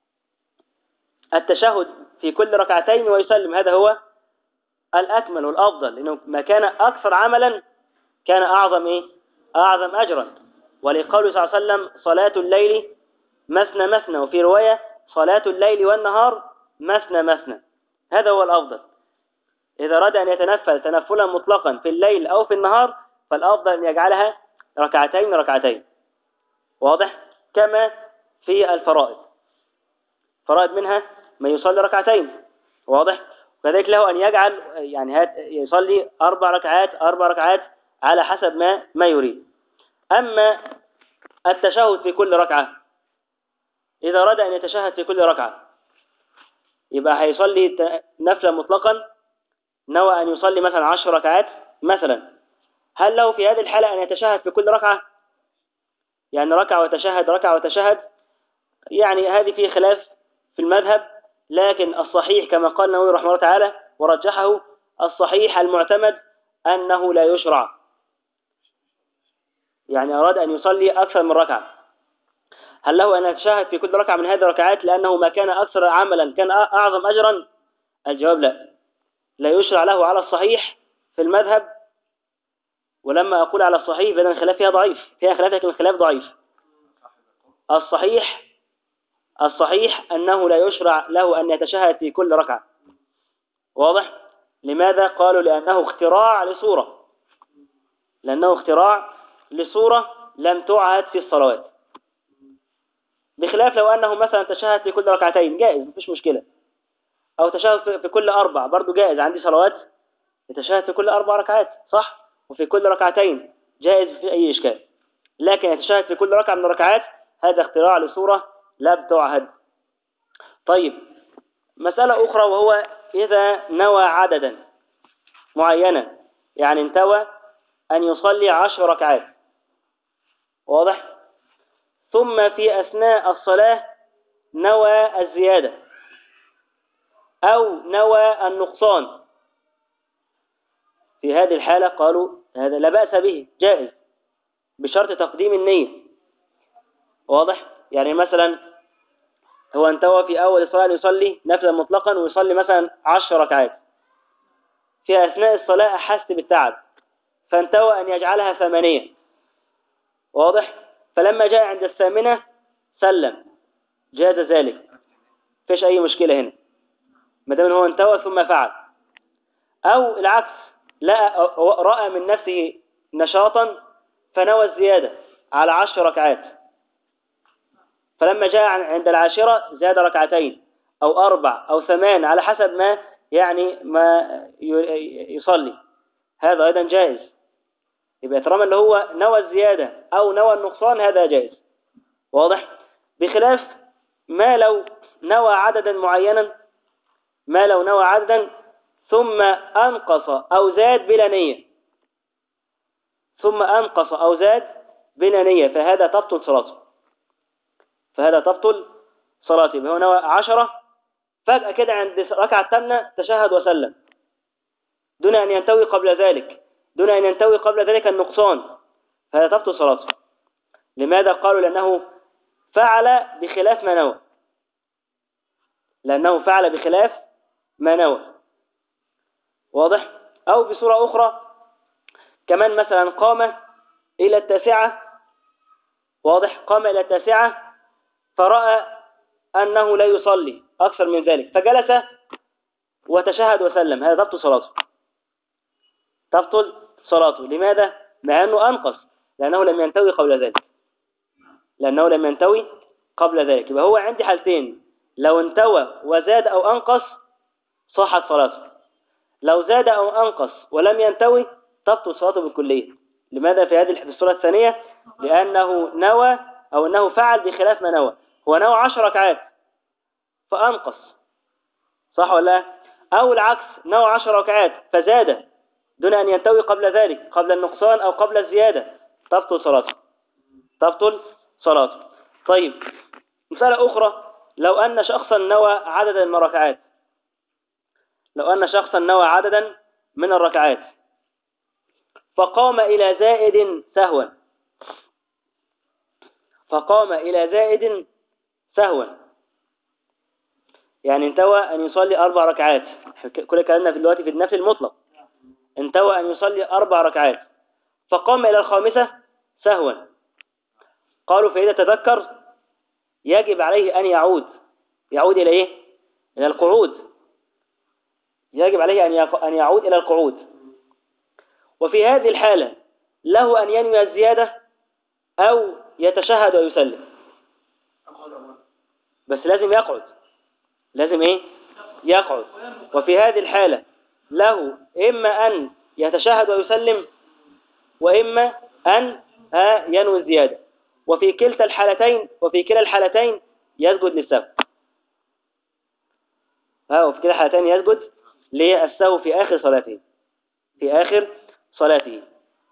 التشهد في كل ركعتين ويسلم، هذا هو الأكمل والأفضل، لأنه ما كان أكثر عملا كان أعظم إيه؟ أعظم أجرا. ولقوله صلى الله عليه وسلم صلاة الليل مثنى مثنى، وفي رواية صلاة الليل والنهار مثنى مثنى، هذا هو الأفضل. إذا أراد أن يتنفل تنفلا مطلقا في الليل أو في النهار فالأفضل أن يجعلها ركعتين ركعتين. واضح؟ كما في الفرائض، فرائض منها ما يصلي ركعتين. واضح؟ وكذلك له أن يجعل يعني يصلي أربع ركعات أربع ركعات على حسب ما ما يريد. أما التشهد في كل ركعة، إذا أراد أن يتشهد في كل ركعة يبقى هيصلي نفلا مطلقا، نوى أن يصلي مثلا عشر ركعات مثلا، هل له في هذه الحالة أن يتشهد في كل ركعة؟ يعني ركعة وتشهد ركعة وتشهد، يعني هذه فيه خلاف في المذهب، لكن الصحيح كما قال النووي رحمه الله تعالى ورجحه، الصحيح المعتمد أنه لا يشرع. يعني أراد أن يصلي أكثر من ركعة، هل له أن يتشهد في كل ركعة من هذه الركعات لأنه ما كان أكثر عملا كان أعظم أجرا؟ الجواب لا، لا يشرع له على الصحيح في المذهب. ولما أقول على الصحيح فإن الخلاف فيها ضعيف، فيها خلاف لكن الخلاف ضعيف. الصحيح الصحيح أنه لا يشرع له أن يتشهد في كل ركعة. واضح؟ لماذا؟ قالوا لأنه اختراع لصورة، لأنه اختراع لصورة لم تعهد في الصلوات، بخلاف لو أنه مثلا تشهد في كل ركعتين جائز مفيش مشكلة، أو تشهد في كل أربع برضو جائز. عندي صلوات يتشهد في كل أربع ركعات صح، وفي كل ركعتين جائز في أي إشكال. لكن يتشهد في كل ركعة من الركعات هذا اختراع لصورة لم تعهد. طيب مسألة أخرى، وهو إذا نوى عددا معينا، يعني انتوى أن يصلي عشر ركعات، واضح؟ ثم في أثناء الصلاة نوى الزيادة أو نوى النقصان، في هذه الحالة قالوا هذا لا بأس به جائز بشرط تقديم النية، واضح؟ يعني مثلا هو انتوى في أول الصلاة أن يصلي نفلا مطلقا ويصلي مثلا عشر ركعات، في أثناء الصلاة أحس بالتعب فانتوى أن يجعلها ثمانية، واضح؟ فلما جاء عند الثامنة سلم، جاز ذلك، فيش أي مشكلة هنا ما دام هو انتوى ثم فعل. أو العكس، لا رأى من نفسه نشاطا فنوى الزيادة على عشر ركعات، فلما جاء عند العاشرة زاد ركعتين أو أربع أو ثمان على حسب ما يعني ما يصلي، هذا أيضا جائز. يبقى طالما اللي هو نوى الزيادة أو نوى النقصان هذا جائز، واضح؟ بخلاف ما لو نوى عددا معينا، ما لو نوى عددا ثم أنقص أو زاد بلا نية، ثم أنقص أو زاد بلا نية، فهذا تبطل صلاته، فهذا تبطل صلاته. هو نوى عشرة فجأة كده عند ركعة الثامنة تشهد وسلم دون أن ينتوي قبل ذلك، دون أن ينتوي قبل ذلك النقصان، فهذا تبطل صلاته. لماذا؟ قالوا لأنه فعل بخلاف ما نوى، لأنه فعل بخلاف ما نوى، واضح؟ أو بصورة أخرى كمان، مثلا قام إلى التاسعة، واضح؟ قام إلى التاسعة فرأى أنه لا يصلي أكثر من ذلك فجلس وتشهد وسلم، هذا تبطل صلاته، تبطل صلاته. لماذا؟ مع أنه أنقص، لأنه لم ينتوي قبل ذلك، لأنه لم ينتوي قبل ذلك. يبقى هو عندي حالتين، لو انتوى وزاد أو أنقص صحت صلاته، لو زاد أو أنقص ولم ينتوي تبطل صلاته بالكلية. لماذا في هذه الصورة الثانية؟ لأنه نوى أو أنه فعل بخلاف ما نوى، هو نوى عشر ركعات فأنقص، صح ولا لا؟ أو العكس، نوى عشر ركعات فزاد دون أن ينتوي قبل ذلك، قبل النقصان أو قبل الزيادة، تبطل صلاته، تبطل صلاته. طيب مسألة أخرى، لو أن شخصا نوى عددا من الركعات، لو أن شخصا نوى عددا من الركعات فقام إلى زائد سهوا، فقام إلى زائد سهوا، يعني انتوى أن يصلي أربع ركعات، كل كلامنا في دلوقتي في النفل المطلق، انتوى أن يصلي أربع ركعات فقام إلى الخامسة سهوا، قالوا فإذا تذكر يجب عليه أن يعود، يعود إلى إيه؟ إلى القعود، يجب عليه أن يعود إلى القعود. وفي هذه الحالة له أن ينوي الزيادة أو يتشهد ويسلم، بس لازم يقعد، لازم إيه؟ يقعد. وفي هذه الحالة له إما أن يتشهد ويسلم وإما أن ينوي الزيادة، وفي كلتا الحالتين وفي كلا الحالتين يسجد للسهو، ها وفي كلا الحالتين يسجد للسهو في آخر صلاته، في آخر صلاته،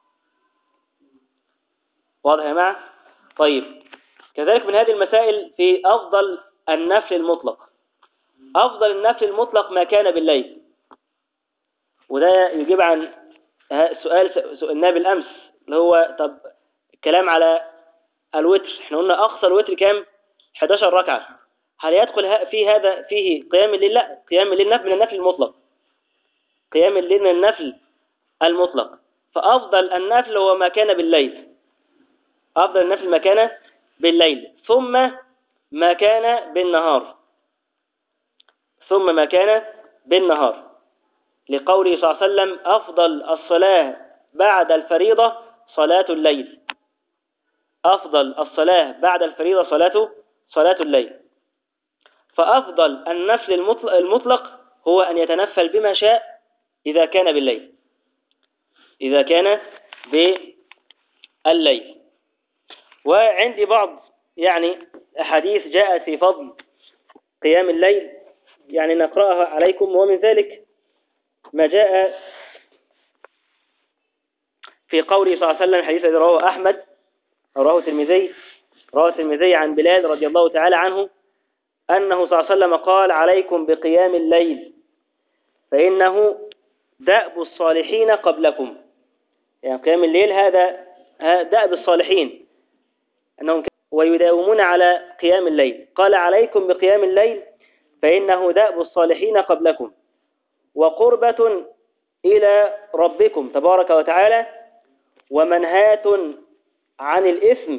واضح يا جماعة؟ طيب كذلك من هذه المسائل في أفضل النفل المطلق، أفضل النفل المطلق ما كان بالليل، وده يجيب عن سؤال سؤالنا بالأمس اللي هو طب الكلام على الوتر، احنا قلنا أقصى الوتر كام؟ إحدى عشرة ركعة، هل يدخل في هذا فيه قيام الليل؟ لا، قيام الليل نفل من النفل المطلق، قيام الليل من النفل المطلق، فأفضل النفل هو ما كان بالليل، أفضل النفل ما كان بالليل، ثم ما كان بالنهار، ثم ما كان بالنهار، لقوله صلى الله عليه وسلم أفضل الصلاة بعد الفريضة صلاة الليل، أفضل الصلاة بعد الفريضة صلاة صلاة الليل. فأفضل النفل المطلق, المطلق هو أن يتنفل بما شاء إذا كان بالليل، إذا كان بالليل. وعندي بعض يعني أحاديث جاءت في فضل قيام الليل، يعني نقرأها عليكم. ومن ذلك ما جاء في قوله صلى الله عليه وسلم، حديث الذي رواه أحمد أو رواه الترمذي، رواه الترمذي عن بلال رضي الله تعالى عنه أنه صلى الله عليه وسلم قال: عليكم بقيام الليل فإنه دأب الصالحين قبلكم. يعني قيام الليل هذا دأب الصالحين، أنهم ويداومون على قيام الليل. قال: عليكم بقيام الليل فإنه دأب الصالحين قبلكم وقربة إلى ربكم تبارك وتعالى ومنهاة عن الإثم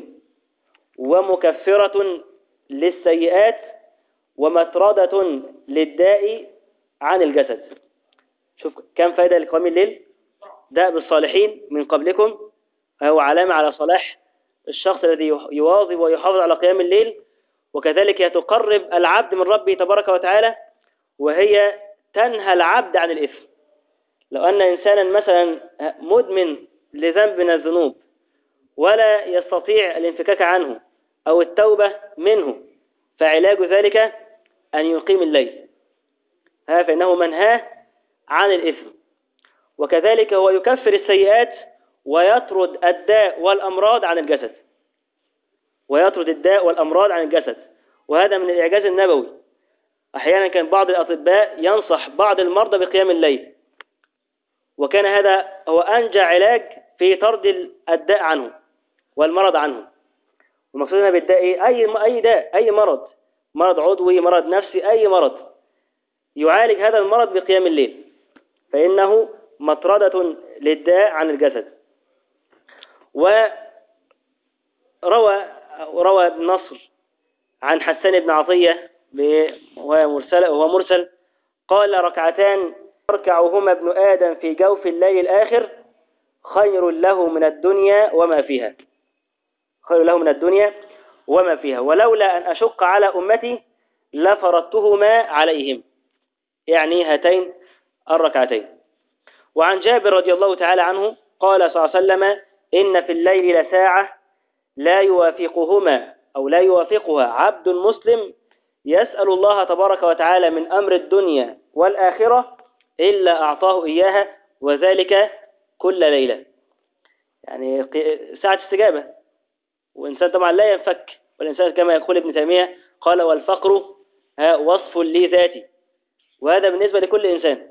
ومكفرة للسيئات ومطردة للداء عن الجسد. شوف كم فائدة لقيام الليل. دأب الصالحين من قبلكم، هو علامة على صلاح الشخص الذي يواظب ويحافظ على قيام الليل، وكذلك تقرب العبد من ربه تبارك وتعالى، وهي تنهى العبد عن الإثم. لو أن إنسانا مثلا مدمن لذنب من الذنوب ولا يستطيع الانفكاك عنه أو التوبة منه، فعلاج ذلك أن يقيم الليل، ها فإنه منهاه عن الإثم. وكذلك هو يكفر السيئات ويطرد الداء والأمراض عن الجسد، ويطرد الداء والأمراض عن الجسد. وهذا من الإعجاز النبوي. أحيانا كان بعض الأطباء ينصح بعض المرضى بقيام الليل، وكان هذا هو أنجع علاج في طرد الداء عنه والمرض عنه. ومقصودنا بالداء إيه؟ أي أي داء، أي مرض، مرض عضوي، مرض نفسي، أي مرض يعالج هذا المرض بقيام الليل، فإنه مطردة للداء عن الجسد. وروى روى ابن نصر عن حسان بن عطية وهو مرسل, وهو مرسل قال: ركعتان يركعهما ابن آدم في جوف الليل الآخر خير له من الدنيا وما فيها، خير له من الدنيا وما فيها، ولولا أن أشق على أمتي لفرضتهما عليهم، يعني هاتين الركعتين. وعن جابر رضي الله تعالى عنه قال صلى الله عليه وسلم: إن في الليل لساعة لا يوافقهما أو لا يوافقها عبد مسلم يسأل الله تبارك وتعالى من أمر الدنيا والآخرة إلا أعطاه إياها، وذلك كل ليلة. يعني ساعة استجابة، وإنسان طبعا لا ينفك، والإنسان كما يقول ابن تيمية قال: والفقر وصف لي ذاتي. وهذا بالنسبة لكل إنسان.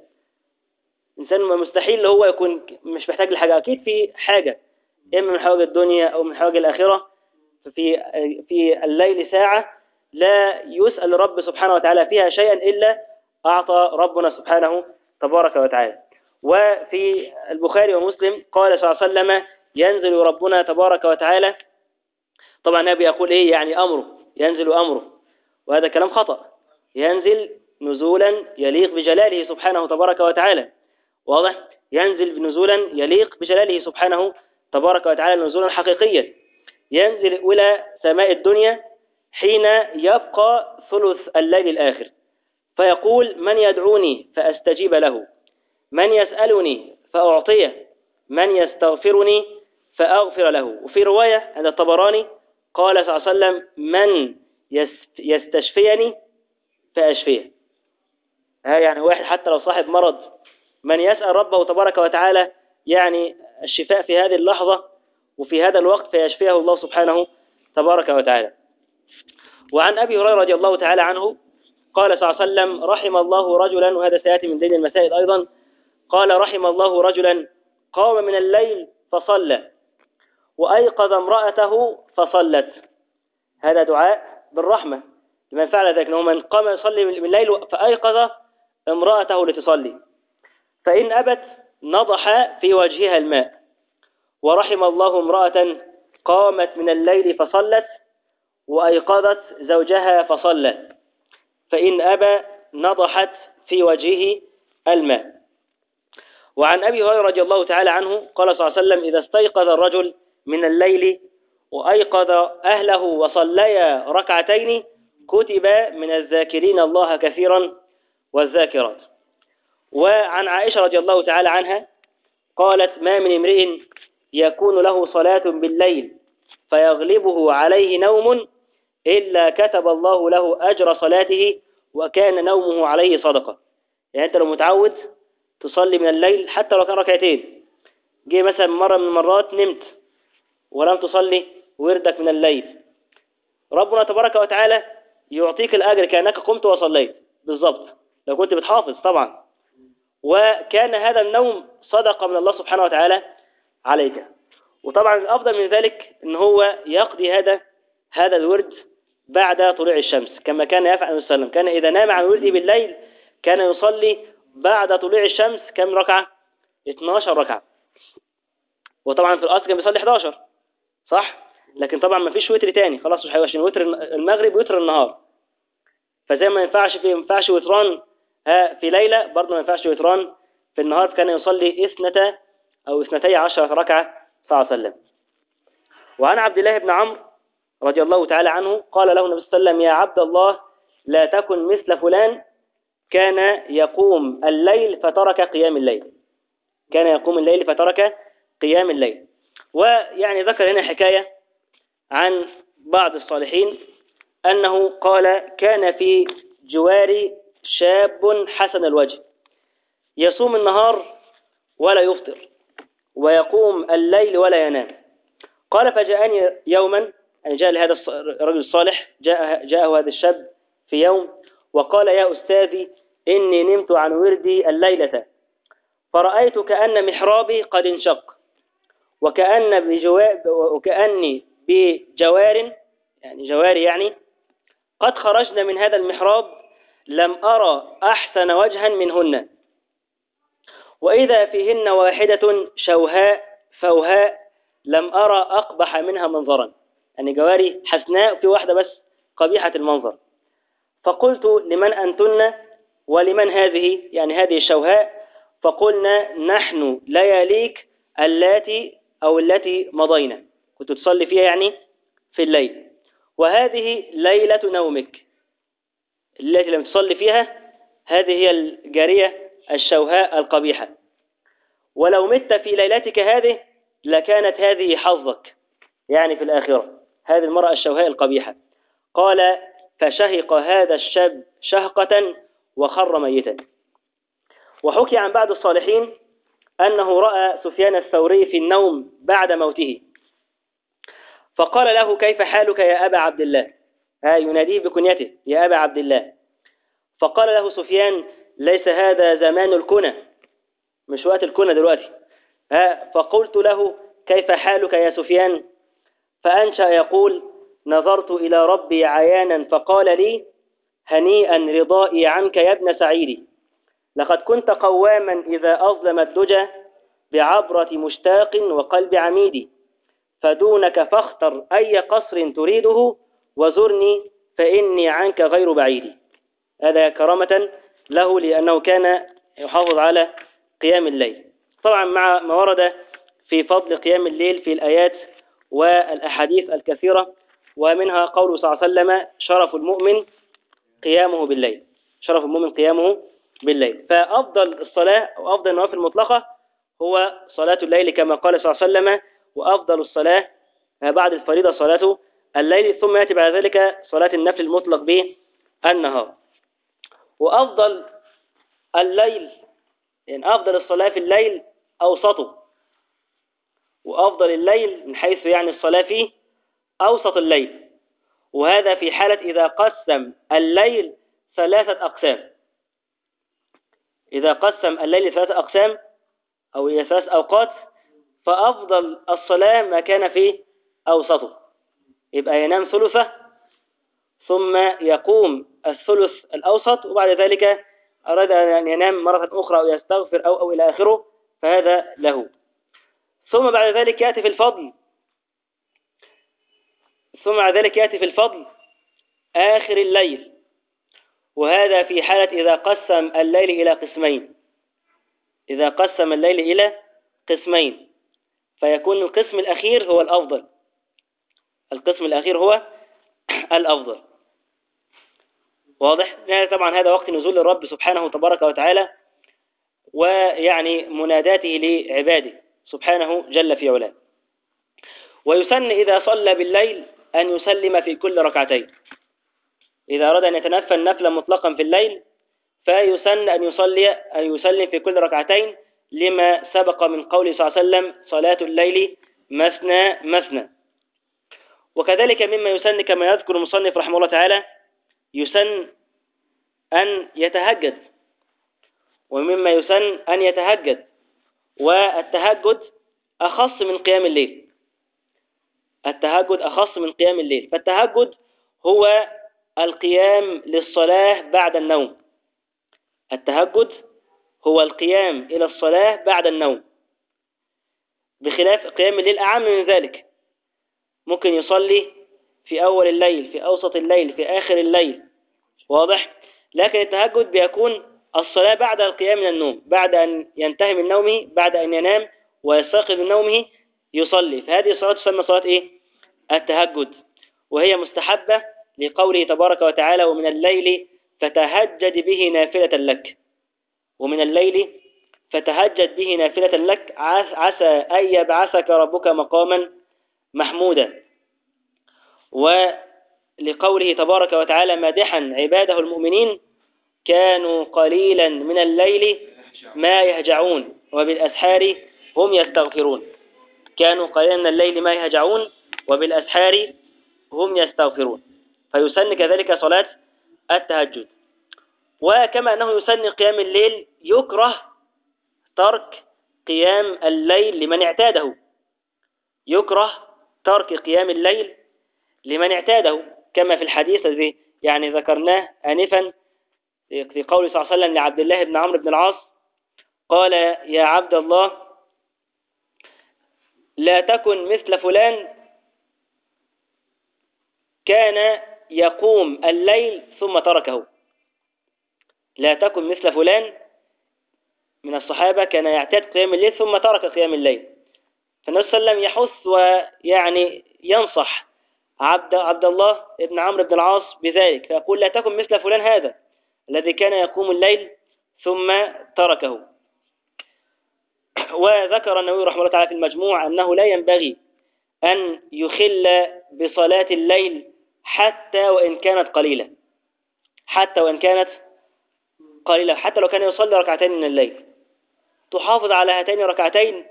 إنسان مستحيل هو يكون مش محتاج لحاجة، أكيد في حاجة، إما من حوائج الدنيا أو من حوائج الآخرة. ففي في الليل ساعة لا يسأل رب سبحانه وتعالى فيها شيئا إلا أعطى ربنا سبحانه تبارك وتعالى. وفي البخاري ومسلم قال صلى الله عليه وسلم: ينزل ربنا تبارك وتعالى. طبعا النبي يقول إيه؟ يعني أمره، ينزل أمره، وهذا كلام خطأ. ينزل نزولا يليق بجلاله سبحانه تبارك وتعالى، واضح؟ ينزل نزولا يليق بجلاله سبحانه تبارك وتعالى نزولا حقيقيا. ينزل إلى سماء الدنيا حين يبقى ثلث الليل الآخر، فيقول: من يدعوني فأستجيب له، من يسألني فأعطيه، من يستغفرني فأغفر له. وفي رواية عند الطبراني قال صلى الله عليه وسلم: من يستشفيني فأشفيه. ها يعني واحد حتى لو صاحب مرض، من يسأل ربه تبارك وتعالى يعني الشفاء في هذه اللحظة وفي هذا الوقت فيشفيه الله سبحانه تبارك وتعالى. وعن أبي هريرة رضي الله تعالى عنه قال صلى الله عليه وسلم: رحم الله رجلا، وهذا سيأتي من ضمن المسائل أيضا، قال: رحم الله رجلا قام من الليل فصلى وأيقظ امرأته فصلت. هذا دعاء بالرحمة لمن فعل ذلك، من قام يصلي من الليل فأيقظ امرأته لتصلي، فإن أبت نضح في وجهها الماء. ورحم الله امرأة قامت من الليل فصلت وأيقظت زوجها فصلى، فإن أبى نضحت في وجهه الماء. وعن أبي هريرة رضي الله تعالى عنه قال صلى الله عليه وسلم: إذا استيقظ الرجل من الليل وأيقظ أهله وصليا ركعتين كتب من الذاكرين الله كثيرا والذاكرات. وعن عائشة رضي الله تعالى عنها قالت: ما من امرئ يكون له صلاة بالليل فيغلبه عليه نوم إلا كتب الله له أجر صلاته وكان نومه عليه صدقة. يعني أنت لو متعود تصلي من الليل حتى لو كان ركعتين، جه مثلا مرة من المرات نمت ولم تصلي وردك من الليل، ربنا تبارك وتعالى يعطيك الأجر كأنك قمت وصليت بالضبط لو كنت بتحافظ طبعا، وكان هذا النوم صدقة من الله سبحانه وتعالى عليك. وطبعا الأفضل من ذلك أن هو يقضي هذا هذا الورد بعد طلوع الشمس كما كان يفعل النبي صلى الله عليه وسلم. كان إذا نام عن ورده بالليل كان يصلي بعد طلوع الشمس كم ركعة؟ اثناشر ركعة. وطبعا في الأصل كان بيصلي احد عشر صح؟ لكن طبعا ما فيش وتر تاني خلاص، مش هيبقى وتر المغرب وتر النهار. فزي ما ينفعش في ينفعش وتران في ليلة برضه ما ينفعش وتران في النهار، كان يصلي اثنتا أو اثنتي عشرة ركعة صلى الله عليه وسلم. وعن عبد الله بن عمرو رضي الله تعالى عنه قال له النبي صلى الله عليه وسلم: يا عبد الله لا تكن مثل فلان كان يقوم الليل فترك قيام الليل. كان يقوم الليل فترك قيام الليل. ويعني ذكر هنا حكاية عن بعض الصالحين أنه قال: كان في جواري شاب حسن الوجه يصوم النهار ولا يفطر ويقوم الليل ولا ينام. قال: فجاءني يوما، يعني جاء لهذا الرجل الصالح جاء جاءه هذا الشاب في يوم وقال: يا أستاذي إني نمت عن وردي الليلة فرأيت كأن محرابي قد انشق وكأن بجواب وكأني بجوار يعني جواري يعني قد خرجنا من هذا المحراب لم أرى أحسن وجها منهن، وإذا فيهن واحدة شوهاء فوهاء لم أرى أقبح منها منظرا. يعني جواري حسناء في واحدة بس قبيحة المنظر. فقلت: لمن أنتن ولمن هذه؟ يعني هذه الشوهاء. فقلنا: نحن لياليك اللاتي أو التي مضينا، كنت تصلي فيها يعني في الليل، وهذه ليلة نومك التي لم تصلي فيها، هذه هي الجارية الشوهاء القبيحة، ولو مت في ليلتك هذه لكانت هذه حظك يعني في الآخرة، هذه المرأة الشوهاء القبيحة. قال: فشهق هذا الشاب شهقة وخر ميتا. وحكي عن بعض الصالحين أنه رأى سفيان الثوري في النوم بعد موته فقال له: كيف حالك يا أبا عبد الله؟ ها يناديه بكنيته: يا أبا عبد الله. فقال له سفيان: ليس هذا زمان الكنى، مش وقت الكنى دلوقتي. ها فقلت له: كيف حالك يا سفيان؟ فأنشأ يقول: نظرت إلى ربي عيانا فقال لي: هنيئا رضائي عنك يا ابن سعيد، لقد كنت قواما إذا أظلم الدجى بعبرة مشتاق وقلب عميد، فدونك فاختر أي قصر تريده وزرني فإني عنك غير بعيد. هذا كرامة له لأنه كان يحافظ على قيام الليل، طبعا مع ما ورد في فضل قيام الليل في الآيات والأحاديث الكثيرة، ومنها قوله صلى الله عليه وسلم: شرف المؤمن قيامه بالليل، شرف المؤمن قيامه بالليل. فأفضل الصلاة وأفضل النوافل المطلقة هو صلاة الليل كما قال صلى الله عليه وسلم، وأفضل الصلاة بعد الفريضة صلاة الليل، ثم يأتي بعد ذلك صلاة النفل المطلق بالنهار. وأفضل الليل يعني أفضل الصلاة في الليل أوسطه، وأفضل الليل من حيث يعني الصلاة فيه أوسط الليل، وهذا في حالة إذا قسم الليل ثلاثة أقسام. إذا قسم الليل ثلاثة أقسام أو إلى ثلاث أوقات فأفضل الصلاة ما كان في أوسطه، يبقى ينام ثلثه ثم يقوم الثلث الأوسط، وبعد ذلك أراد أن ينام مرة أخرى أو يستغفر أو, أو إلى آخره فهذا له. ثم بعد ذلك يأتي في الفضل ثم بعد ذلك يأتي في الفضل آخر الليل، وهذا في حالة إذا قسم الليل إلى قسمين. إذا قسم الليل إلى قسمين فيكون القسم الأخير هو الأفضل، القسم الأخير هو الأفضل. واضح؟ يعني طبعا هذا وقت نزول الرب سبحانه تبارك وتعالى، ويعني مناداته لعباده سبحانه جل في علاه. ويسن إذا صلى بالليل أن يسلم في كل ركعتين. إذا أراد أن يتنفل نفلا مطلقا في الليل فيسن أن يصلي أن يسلم في كل ركعتين، لما سبق من قوله صلى الله عليه وسلم: صلاة الليل مثنى مثنى. وكذلك مما يسن كما يذكر المصنف رحمه الله تعالى يسن أن يتهجد، ومما يسن أن يتهجد، والتهجد أخص من قيام الليل. التهجد أخص من قيام الليل، فالتهجد هو القيام للصلاة بعد النوم. التهجد هو القيام إلى الصلاة بعد النوم، بخلاف قيام الليل أعم من ذلك. ممكن يصلي في أول الليل، في أوسط الليل، في آخر الليل. واضح؟ لكن التهجد بيكون الصلاة بعد القيام من النوم، بعد أن ينتهي من نومه، بعد أن ينام ويستيقظ من نومه يصلي. فهذه الصلاة تسمى صلاة إيه؟ التهجد، وهي مستحبة لقوله تبارك وتعالى: ومن الليل فتهجد به نافلة لك. ومن الليل فتهجد به نافلة لك عسى أن يبعثك ربك مقاما محمودا. ولقوله تبارك وتعالى مادحا عباده المؤمنين: كانوا قليلا من الليل ما يهجعون وبالأسحار هم يستغفرون. كانوا قليلا من الليل ما يهجعون وبالأسحار هم يستغفرون. فيسن كذلك صلاة التهجد. وكما أنه يسن قيام الليل، يكره ترك قيام الليل لمن اعتاده. يكره ترك قيام الليل لمن اعتاده، كما في الحديث الذي يعني ذكرناه آنفا في قول صلى الله عليه وسلم لعبد الله بن عمرو بن العاص: قال: يا عبد الله، لا تكن مثل فلان كان يقوم الليل ثم تركه. لا تكن مثل فلان من الصحابة كان يعتاد قيام الليل ثم ترك قيام الليل. فالنبي صلى الله عليه وسلم يحث ويعني ينصح عبد عبد الله بن عمرو بن العاص بذلك، فيقول: لا تكن مثل فلان هذا الذي كان يقوم الليل ثم تركه. وذكر النووي رحمه الله تعالى في المجموع أنه لا ينبغي أن يخل بصلاة الليل حتى وإن كانت قليلة، حتى وإن كانت قليلة حتى لو كان يصلي ركعتين من الليل، تحافظ على هاتين الركعتين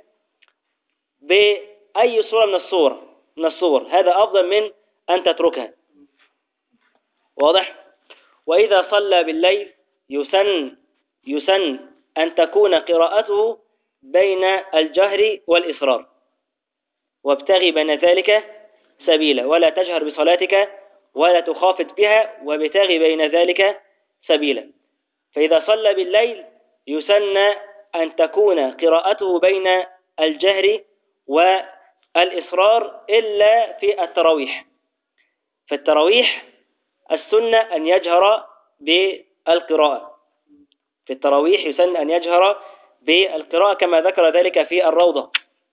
بأي صورة من الصور من الصور هذا أفضل من أن تتركها. واضح؟ وإذا صلى بالليل يسن يسن أن تكون قراءته بين الجهر والإصرار، وابتغي بين ذلك سبيلا، ولا تجهر بصلاتك ولا تخافت بها، وابتغي بين ذلك سبيلا. فإذا صلى بالليل يسن أن تكون قراءته بين الجهر والإصرار إلا في التراويح. في التراويح السنة أن يجهر بالقراءة. في التراويح يسن أن يجهر بالقراءة كما ذكر ذلك في الروضة.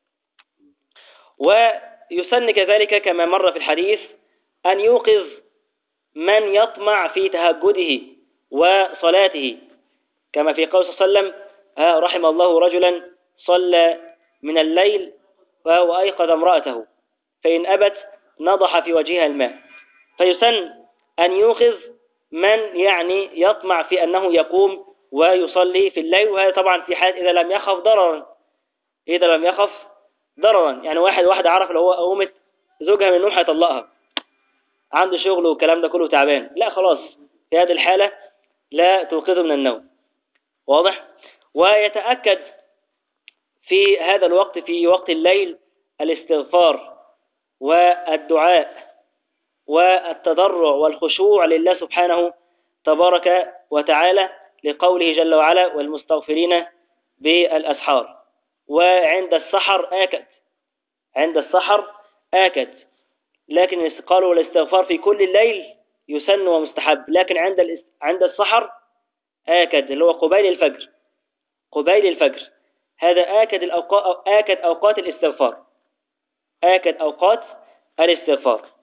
ويسن كذلك كما مر في الحديث أن يوقظ من يطمع في تهجده وصلاته، كما في قول صلى الله عليه وسلم: ها رحم الله رجلا صلى من الليل وأيقظ امرأته فإن أبت نضح في وجهها الماء. فيسن أن يوقظ من يعني يطمع في أنه يقوم ويصلي في الليل، وهذا طبعا في حال إذا لم يخف ضررا. إذا لم يخف ضررا يعني واحد واحد عرف لو هو قومت زوجها من النوم هيطلقها، عنده شغل والكلام ده كله تعبان، لا خلاص في هذه الحالة لا توقظه من النوم. واضح؟ ويتأكد في هذا الوقت في وقت الليل الاستغفار والدعاء والتضرع والخشوع لله سبحانه تبارك وتعالى، لقوله جل وعلا: والمستغفرين بالأسحار. وعند السحر آكد، عند السحر آكد، لكن الاستقال والاستغفار في كل الليل يسن ومستحب، لكن عند عند السحر آكد اللي هو قبيل الفجر. قبيل الفجر هذا آكد الأوقات، آكد أوقات الاستغفار، آكد أوقات الاستغفار.